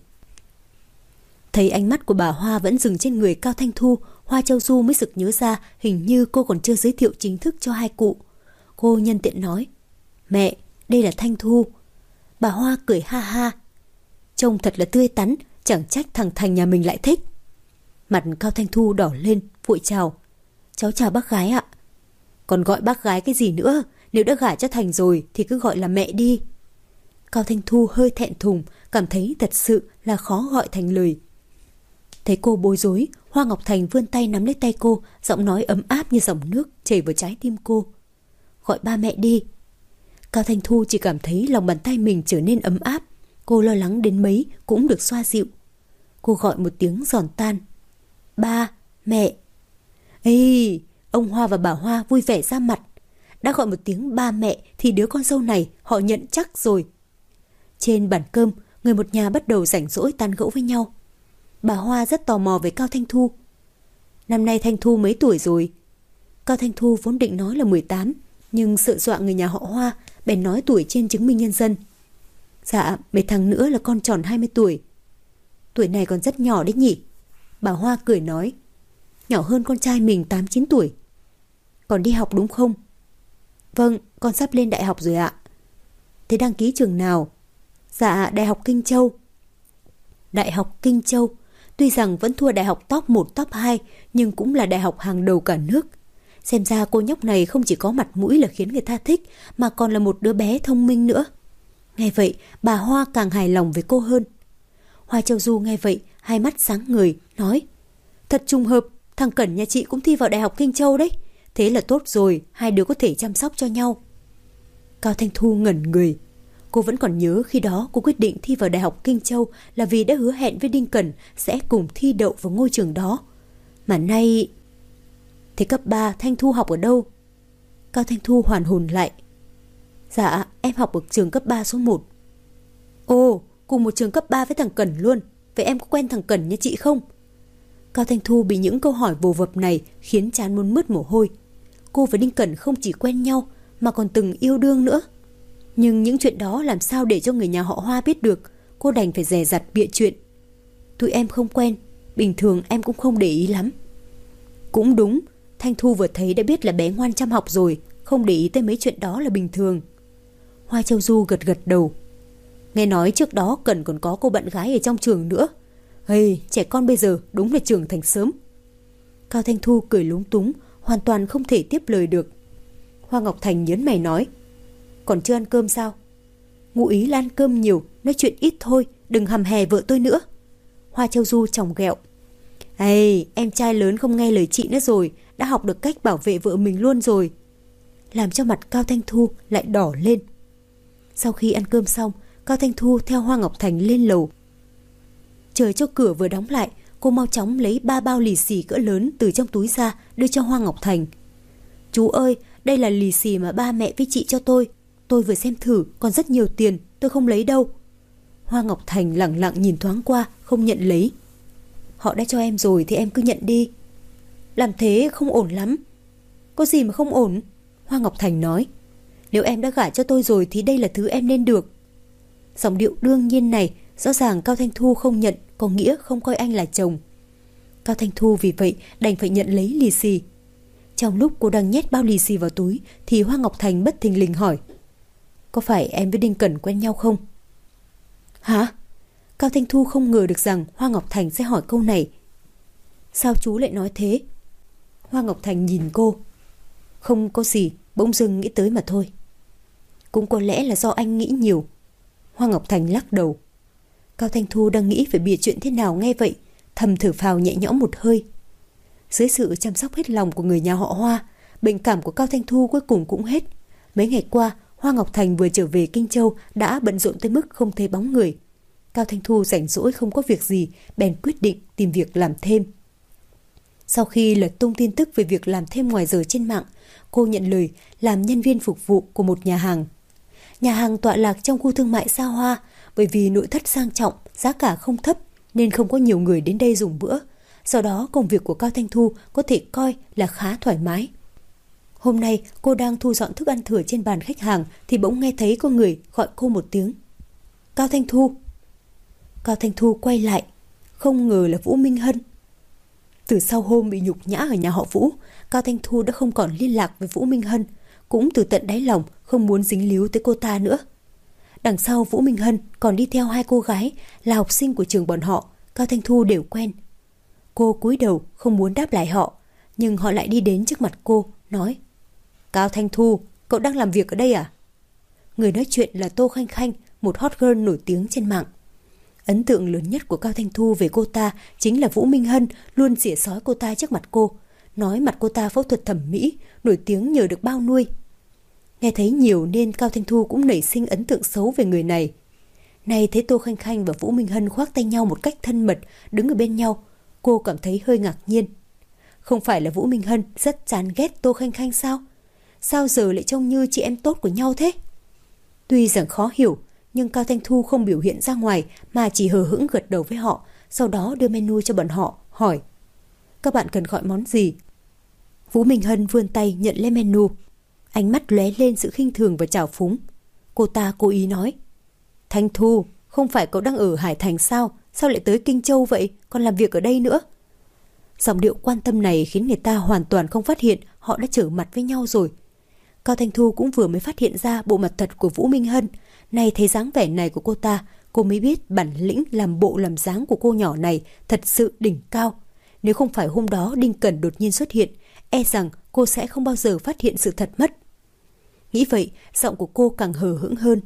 Thấy ánh mắt của bà Hoa vẫn dừng trên người Cao Thanh Thu, Hoa Châu Du mới sực nhớ ra hình như cô còn chưa giới thiệu chính thức cho hai cụ. Cô nhân tiện nói: Mẹ, đây là Thanh Thu. Bà Hoa cười ha ha. Trông thật là tươi tắn, chẳng trách thằng Thành nhà mình lại thích. Mặt Cao Thanh Thu đỏ lên, vội chào. Cháu chào bác gái ạ. Còn gọi bác gái cái gì nữa, nếu đã gả cho Thành rồi thì cứ gọi là mẹ đi. Cao Thanh Thu hơi thẹn thùng, cảm thấy thật sự là khó gọi thành lời. Thấy cô bối rối, Hoa Ngọc Thành vươn tay nắm lấy tay cô, giọng nói ấm áp như dòng nước chảy vào trái tim cô. Gọi ba mẹ đi. Cao Thanh Thu chỉ cảm thấy lòng bàn tay mình trở nên ấm áp. Cô lo lắng đến mấy cũng được xoa dịu. Cô gọi một tiếng giòn tan. Ba, mẹ. Ê, ông Hoa và bà Hoa vui vẻ ra mặt. Đã gọi một tiếng ba mẹ thì đứa con dâu này họ nhận chắc rồi. Trên bàn cơm, người một nhà bắt đầu rảnh rỗi tán gẫu với nhau. Bà Hoa rất tò mò về Cao Thanh Thu. Năm nay Thanh Thu mấy tuổi rồi? Cao Thanh Thu vốn định nói là mười tám, nhưng sợ dọa người nhà họ Hoa, bèn nói tuổi trên chứng minh nhân dân. Dạ, mấy tháng nữa là con tròn hai mươi tuổi. Tuổi này còn rất nhỏ đấy nhỉ? Bà Hoa cười nói. Nhỏ hơn con trai mình tám chín tuổi. Còn đi học đúng không? Vâng, con sắp lên đại học rồi ạ. Thế đăng ký trường nào? Dạ, Đại học Kinh Châu. Đại học Kinh Châu, tuy rằng vẫn thua đại học top một, top hai, nhưng cũng là đại học hàng đầu cả nước. Xem ra cô nhóc này không chỉ có mặt mũi là khiến người ta thích, mà còn là một đứa bé thông minh nữa. Nghe vậy, bà Hoa càng hài lòng với cô hơn. Hoa Châu Du nghe vậy, hai mắt sáng ngời, nói: Thật trùng hợp, thằng Cẩn nhà chị cũng thi vào Đại học Kinh Châu đấy. Thế là tốt rồi, hai đứa có thể chăm sóc cho nhau. Cao Thanh Thu ngẩn người. Cô vẫn còn nhớ khi đó cô quyết định thi vào Đại học Kinh Châu là vì đã hứa hẹn với Đinh Cẩn sẽ cùng thi đậu vào ngôi trường đó. Mà nay... Thế cấp ba Thanh Thu học ở đâu? Cao Thanh Thu hoàn hồn lại. Dạ, em học ở trường cấp ba số một. Ồ, cùng một trường cấp ba với thằng Cẩn luôn. Vậy em có quen thằng Cẩn nhà chị không? Cao Thanh Thu bị những câu hỏi vồ vập này khiến trán muốn mướt mồ hôi. Cô và Đinh Cẩn không chỉ quen nhau mà còn từng yêu đương nữa. Nhưng những chuyện đó làm sao để cho người nhà họ Hoa biết được. Cô đành phải dè dặt bịa chuyện. Tụi em không quen, bình thường em cũng không để ý lắm. Cũng đúng, Thanh Thu vừa thấy đã biết là bé ngoan chăm học rồi, không để ý tới mấy chuyện đó là bình thường. Hoa Châu Du gật gật đầu. Nghe nói trước đó Cẩn còn có cô bạn gái ở trong trường nữa. Hey, trẻ con bây giờ đúng là trưởng thành sớm. Cao Thanh Thu cười lúng túng, hoàn toàn không thể tiếp lời được. Hoa Ngọc Thành nhớn mày nói: Còn chưa ăn cơm sao? Ngụ ý là ăn cơm nhiều, nói chuyện ít thôi, đừng hầm hè vợ tôi nữa. Hoa Châu Du chòng ghẹo. Ê, em trai lớn không nghe lời chị nữa rồi, đã học được cách bảo vệ vợ mình luôn rồi. làm cho mặt Cao Thanh Thu lại đỏ lên. Sau khi ăn cơm xong, Cao Thanh Thu theo Hoa Ngọc Thành lên lầu. Chờ cho cửa vừa đóng lại, cô mau chóng lấy ba bao lì xì cỡ lớn từ trong túi ra đưa cho Hoa Ngọc Thành. Chú ơi, đây là lì xì mà ba mẹ với chị cho tôi. Tôi vừa xem thử, còn rất nhiều tiền, tôi không lấy đâu. Hoa Ngọc Thành lẳng lặng nhìn thoáng qua, không nhận lấy. Họ đã cho em rồi thì em cứ nhận đi. Làm thế không ổn lắm. Có gì mà không ổn? Hoa Ngọc Thành nói. Nếu em đã gả cho tôi rồi thì đây là thứ em nên được. Giọng điệu đương nhiên này rõ ràng Cao Thanh Thu không nhận, có nghĩa không coi anh là chồng. Cao Thanh Thu vì vậy đành phải nhận lấy lì xì. Trong lúc cô đang nhét bao lì xì vào túi thì Hoa Ngọc Thành bất thình lình hỏi: Có phải em với Đinh Cẩn quen nhau không? Hả? Cao Thanh Thu không ngờ được rằng Hoa Ngọc Thành sẽ hỏi câu này. Sao chú lại nói thế? Hoa Ngọc Thành nhìn cô. Không có gì, bỗng dưng nghĩ tới mà thôi. Cũng có lẽ là do anh nghĩ nhiều. Hoa Ngọc Thành lắc đầu. Cao Thanh Thu đang nghĩ phải bịa chuyện thế nào nghe vậy, thầm thở phào nhẹ nhõm một hơi. Dưới sự chăm sóc hết lòng của người nhà họ Hoa, bệnh cảm của Cao Thanh Thu cuối cùng cũng hết. Mấy ngày qua, Hoa Ngọc Thành vừa trở về Kinh Châu đã bận rộn tới mức không thấy bóng người. Cao Thanh Thu rảnh rỗi không có việc gì, bèn quyết định tìm việc làm thêm. Sau khi lật tung tin tức về việc làm thêm ngoài giờ trên mạng, cô nhận lời làm nhân viên phục vụ của một nhà hàng. Nhà hàng tọa lạc trong khu thương mại xa hoa, bởi vì nội thất sang trọng, giá cả không thấp nên không có nhiều người đến đây dùng bữa. Do đó công việc của Cao Thanh Thu có thể coi là khá thoải mái. Hôm nay cô đang thu dọn thức ăn thừa trên bàn khách hàng thì bỗng nghe thấy có người gọi cô một tiếng. Cao Thanh Thu. Cao Thanh Thu quay lại, không ngờ là Vũ Minh Hân. Từ sau hôm bị nhục nhã ở nhà họ Vũ, Cao Thanh Thu đã không còn liên lạc với Vũ Minh Hân, cũng từ tận đáy lòng không muốn dính líu tới cô ta nữa. Đằng sau Vũ Minh Hân còn đi theo hai cô gái là học sinh của trường bọn họ, Cao Thanh Thu đều quen. Cô cúi đầu không muốn đáp lại họ, nhưng họ lại đi đến trước mặt cô, nói: Cao Thanh Thu, cậu đang làm việc ở đây à? Người nói chuyện là Tô Khanh Khanh, một hot girl nổi tiếng trên mạng. Ấn tượng lớn nhất của Cao Thanh Thu về cô ta chính là Vũ Minh Hân luôn xỉa xói cô ta trước mặt cô, nói mặt cô ta phẫu thuật thẩm mỹ, nổi tiếng nhờ được bao nuôi. Nghe thấy nhiều nên Cao Thanh Thu cũng nảy sinh ấn tượng xấu về người này. Nay thấy Tô Khanh Khanh và Vũ Minh Hân khoác tay nhau một cách thân mật, đứng ở bên nhau, cô cảm thấy hơi ngạc nhiên. Không phải là Vũ Minh Hân rất chán ghét Tô Khanh Khanh sao? Sao giờ lại trông như chị em tốt của nhau thế? Tuy rằng khó hiểu, nhưng Cao Thanh Thu không biểu hiện ra ngoài mà chỉ hờ hững gật đầu với họ, sau đó đưa menu cho bọn họ, hỏi: Các bạn cần gọi món gì? Vũ Minh Hân vươn tay nhận lấy menu. Ánh mắt lóe lên sự khinh thường và trào phúng. Cô ta cố ý nói: Thanh Thu, không phải cậu đang ở Hải Thành sao? Sao lại tới Kinh Châu vậy? Còn làm việc ở đây nữa? Giọng điệu quan tâm này khiến người ta hoàn toàn không phát hiện họ đã trở mặt với nhau rồi. Cao Thanh Thu cũng vừa mới phát hiện ra bộ mặt thật của Vũ Minh Hân. Nay thấy dáng vẻ này của cô ta, cô mới biết bản lĩnh làm bộ làm dáng của cô nhỏ này thật sự đỉnh cao. Nếu không phải hôm đó Đinh Cẩn đột nhiên xuất hiện, e rằng cô sẽ không bao giờ phát hiện sự thật mất. Nghĩ vậy, giọng của cô càng hờ hững hơn.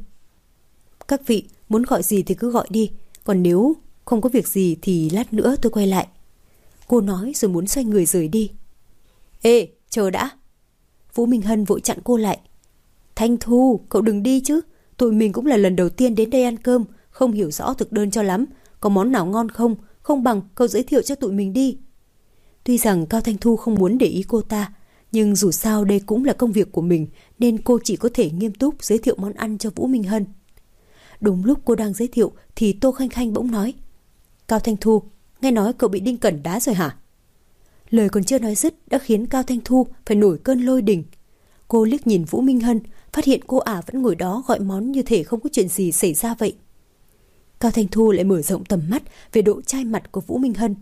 Các vị muốn gọi gì thì cứ gọi đi, còn nếu không có việc gì thì lát nữa tôi quay lại. Cô nói rồi muốn xoay người rời đi. Ê, chờ đã. Vũ Minh Hân vội chặn cô lại. Thanh Thu, cậu đừng đi chứ. Tụi mình cũng là lần đầu tiên đến đây ăn cơm, không hiểu rõ thực đơn cho lắm. Có món nào ngon không? Không bằng cậu giới thiệu cho tụi mình đi. Tuy rằng Cao Thanh Thu không muốn để ý cô ta, nhưng dù sao đây cũng là công việc của mình, nên cô chỉ có thể nghiêm túc giới thiệu món ăn cho Vũ Minh Hân. Đúng lúc cô đang giới thiệu thì Tô Khanh Khanh bỗng nói: Cao Thanh Thu, nghe nói cậu bị Đinh Cẩn đá rồi hả? Lời còn chưa nói dứt đã khiến Cao Thanh Thu phải nổi cơn lôi đình. Cô liếc nhìn Vũ Minh Hân, phát hiện cô ả vẫn ngồi đó gọi món như thể không có chuyện gì xảy ra vậy. Cao Thanh Thu lại mở rộng tầm mắt về độ chai mặt của Vũ Minh Hân.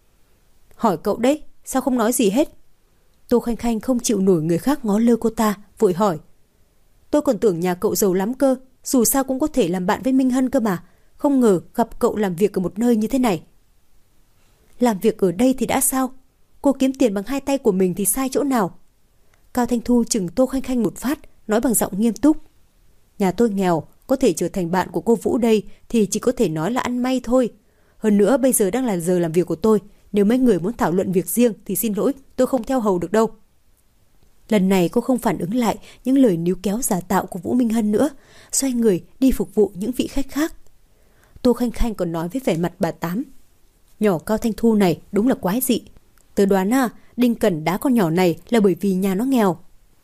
Hỏi cậu đấy, sao không nói gì hết? Tô Khanh Khanh không chịu nổi người khác ngó lơ cô ta, vội hỏi: Tôi còn tưởng nhà cậu giàu lắm cơ, dù sao cũng có thể làm bạn với Minh Hân cơ mà. Không ngờ gặp cậu làm việc ở một nơi như thế này. Làm việc ở đây thì đã sao? Cô kiếm tiền bằng hai tay của mình thì sai chỗ nào? Cao Thanh Thu chừng Tô Khanh Khanh một phát, nói bằng giọng nghiêm túc: Nhà tôi nghèo, có thể trở thành bạn của cô Vũ đây thì chỉ có thể nói là ăn may thôi. Hơn nữa bây giờ đang là giờ làm việc của tôi, nếu mấy người muốn thảo luận việc riêng thì xin lỗi, tôi không theo hầu được đâu. Lần này cô không phản ứng lại những lời níu kéo giả tạo của Vũ Minh Hân nữa, xoay người đi phục vụ những vị khách khác. Tô Khanh Khanh còn nói với vẻ mặt bà Tám: nhỏ Cao Thanh Thu này đúng là quái dị. Tớ đoán à, Đinh Cẩn đá con nhỏ này là bởi vì nhà nó nghèo.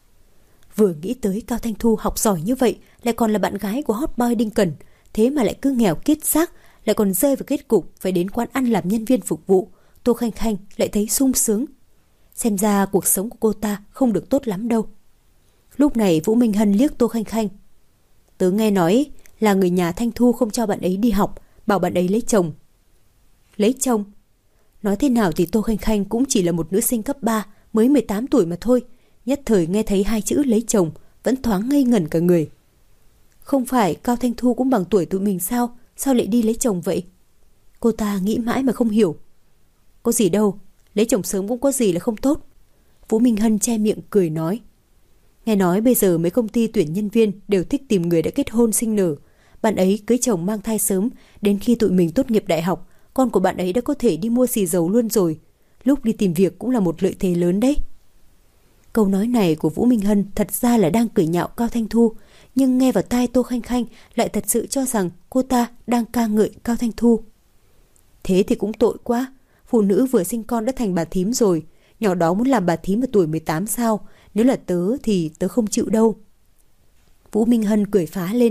Vừa nghĩ tới Cao Thanh Thu học giỏi như vậy, lại còn là bạn gái của hot boy Đinh Cẩn, thế mà lại cứ nghèo kiết xác, lại còn rơi vào kết cục phải đến quán ăn làm nhân viên phục vụ, Tô Khanh Khanh lại thấy sung sướng. Xem ra cuộc sống của cô ta không được tốt lắm đâu. Lúc này Vũ Minh Hân liếc Tô Khanh Khanh: tớ nghe nói là người nhà Thanh Thu không cho bạn ấy đi học, bảo bạn ấy lấy chồng. Lấy chồng? Nói thế nào thì Tô Khanh Khanh cũng chỉ là một nữ sinh cấp ba, mới mười tám tuổi mà thôi. Nhất thời nghe thấy hai chữ lấy chồng, vẫn thoáng ngây ngẩn cả người. Không phải Cao Thanh Thu cũng bằng tuổi tụi mình sao? Sao lại đi lấy chồng vậy? Cô ta nghĩ mãi mà không hiểu. Có gì đâu, lấy chồng sớm cũng có gì là không tốt. Vũ Minh Hân che miệng cười nói. Nghe nói bây giờ mấy công ty tuyển nhân viên đều thích tìm người đã kết hôn sinh nở. Bạn ấy cưới chồng mang thai sớm, đến khi tụi mình tốt nghiệp đại học, con của bạn ấy đã có thể đi mua xì dầu luôn rồi. Lúc đi tìm việc cũng là một lợi thế lớn đấy. Câu nói này của Vũ Minh Hân thật ra là đang cười nhạo Cao Thanh Thu, nhưng nghe vào tai Tô Khanh Khanh lại thật sự cho rằng cô ta đang ca ngợi Cao Thanh Thu. Thế thì cũng tội quá, phụ nữ vừa sinh con đã thành bà thím rồi, nhỏ đó muốn làm bà thím ở tuổi mười tám sao? Nếu là tớ thì tớ không chịu đâu. Vũ Minh Hân cười phá lên.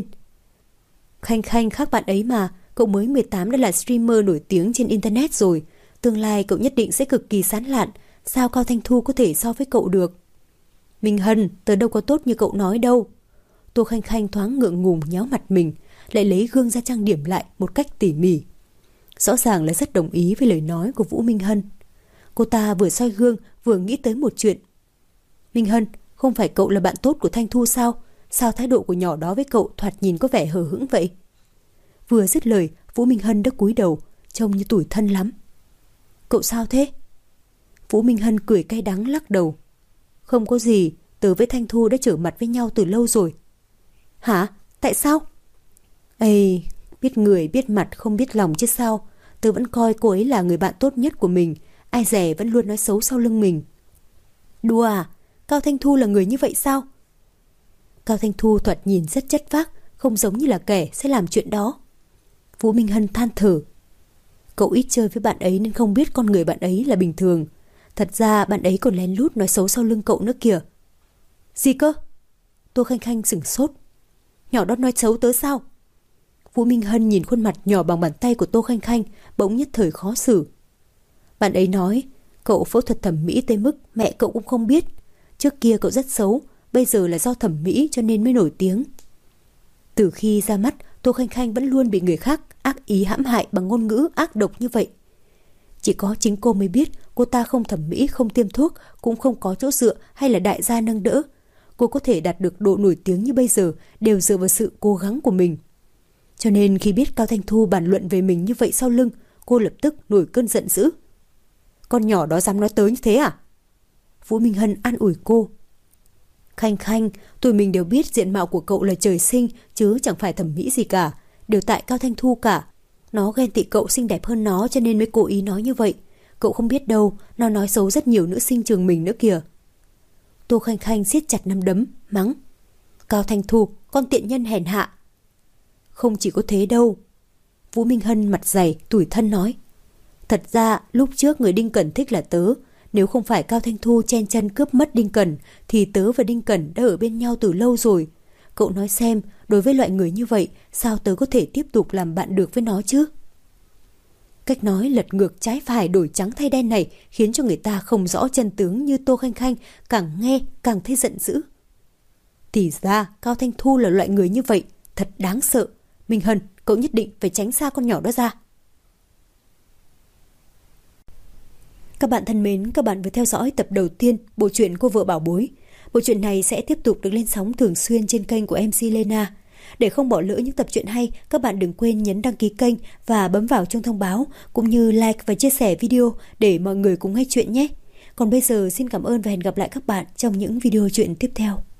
Khanh Khanh khác bạn ấy mà, cậu mới mười tám đã là streamer nổi tiếng trên internet rồi, tương lai cậu nhất định sẽ cực kỳ sáng lạn, sao Cao Thanh Thu có thể so với cậu được? Minh Hân, tớ đâu có tốt như cậu nói đâu. Tô Khanh Khanh thoáng ngượng ngùng nhéo mặt mình, lại lấy gương ra trang điểm lại một cách tỉ mỉ. Rõ ràng là rất đồng ý với lời nói của Vũ Minh Hân. Cô ta vừa soi gương vừa nghĩ tới một chuyện. Minh Hân, không phải cậu là bạn tốt của Thanh Thu sao? Sao thái độ của nhỏ đó với cậu thoạt nhìn có vẻ hờ hững vậy? Vừa dứt lời, Vũ Minh Hân đã cúi đầu, trông như tủi thân lắm. Cậu sao thế? Vũ Minh Hân cười cay đắng lắc đầu. Không có gì, tớ với Thanh Thu đã trở mặt với nhau từ lâu rồi. Hả? Tại sao? Ây, biết người biết mặt không biết lòng chứ sao. Tớ vẫn coi cô ấy là người bạn tốt nhất của mình, ai dè vẫn luôn nói xấu sau lưng mình. Đùa à? Cao Thanh Thu là người như vậy sao? Cao Thanh Thu thoạt nhìn rất chất phác, không giống như là kẻ sẽ làm chuyện đó. Vũ Minh Hân than thở. Cậu ít chơi với bạn ấy nên không biết con người bạn ấy là bình thường. Thật ra bạn ấy còn lén lút nói xấu sau lưng cậu nữa kìa. Gì cơ? Tô Khanh Khanh sửng sốt. Nhỏ đó nói xấu tớ sao? Vũ Minh Hân nhìn khuôn mặt nhỏ bằng bàn tay của Tô Khanh Khanh, bỗng nhất thời khó xử. Bạn ấy nói cậu phẫu thuật thẩm mỹ tới mức mẹ cậu cũng không biết. Trước kia cậu rất xấu, bây giờ là do thẩm mỹ cho nên mới nổi tiếng. Từ khi ra mắt, Tô Khanh Khanh vẫn luôn bị người khác ác ý hãm hại bằng ngôn ngữ ác độc như vậy. Chỉ có chính cô mới biết cô ta không thẩm mỹ, không tiêm thuốc, cũng không có chỗ dựa hay là đại gia nâng đỡ. Cô có thể đạt được độ nổi tiếng như bây giờ đều dựa vào sự cố gắng của mình. Cho nên khi biết Cao Thanh Thu bàn luận về mình như vậy sau lưng, cô lập tức nổi cơn giận dữ. Con nhỏ đó dám nói tới như thế à? Vũ Minh Hân an ủi cô. Khanh Khanh, tụi mình đều biết diện mạo của cậu là trời sinh chứ chẳng phải thẩm mỹ gì cả. Đều tại Cao Thanh Thu cả. Nó ghen tị cậu xinh đẹp hơn nó cho nên mới cố ý nói như vậy. Cậu không biết đâu, nó nói xấu rất nhiều nữ sinh trường mình nữa kìa. Tô Khanh Khanh siết chặt nắm đấm, mắng. Cao Thanh Thu, con tiện nhân hèn hạ. Không chỉ có thế đâu. Vũ Minh Hân mặt dày, tủi thân nói. Thật ra, lúc trước người Đinh Cẩn thích là tớ. Nếu không phải Cao Thanh Thu chen chân cướp mất Đinh Cẩn, thì tớ và Đinh Cẩn đã ở bên nhau từ lâu rồi. Cậu nói xem, đối với loại người như vậy, sao tớ có thể tiếp tục làm bạn được với nó chứ? Cách nói lật ngược trái phải đổi trắng thay đen này khiến cho người ta không rõ chân tướng như Tô Khanh Khanh càng nghe càng thấy giận dữ. Thì ra Cao Thanh Thu là loại người như vậy, thật đáng sợ. Minh Hân, cậu nhất định phải tránh xa con nhỏ đó ra. Các bạn thân mến, các bạn vừa theo dõi tập đầu tiên bộ truyện Cô Vợ Bảo Bối. Bộ truyện này sẽ tiếp tục được lên sóng thường xuyên trên kênh của em xê Lena. Để không bỏ lỡ những tập truyện hay, các bạn đừng quên nhấn đăng ký kênh và bấm vào chuông thông báo, cũng như like và chia sẻ video để mọi người cùng nghe chuyện nhé. Còn bây giờ xin cảm ơn và hẹn gặp lại các bạn trong những video truyện tiếp theo.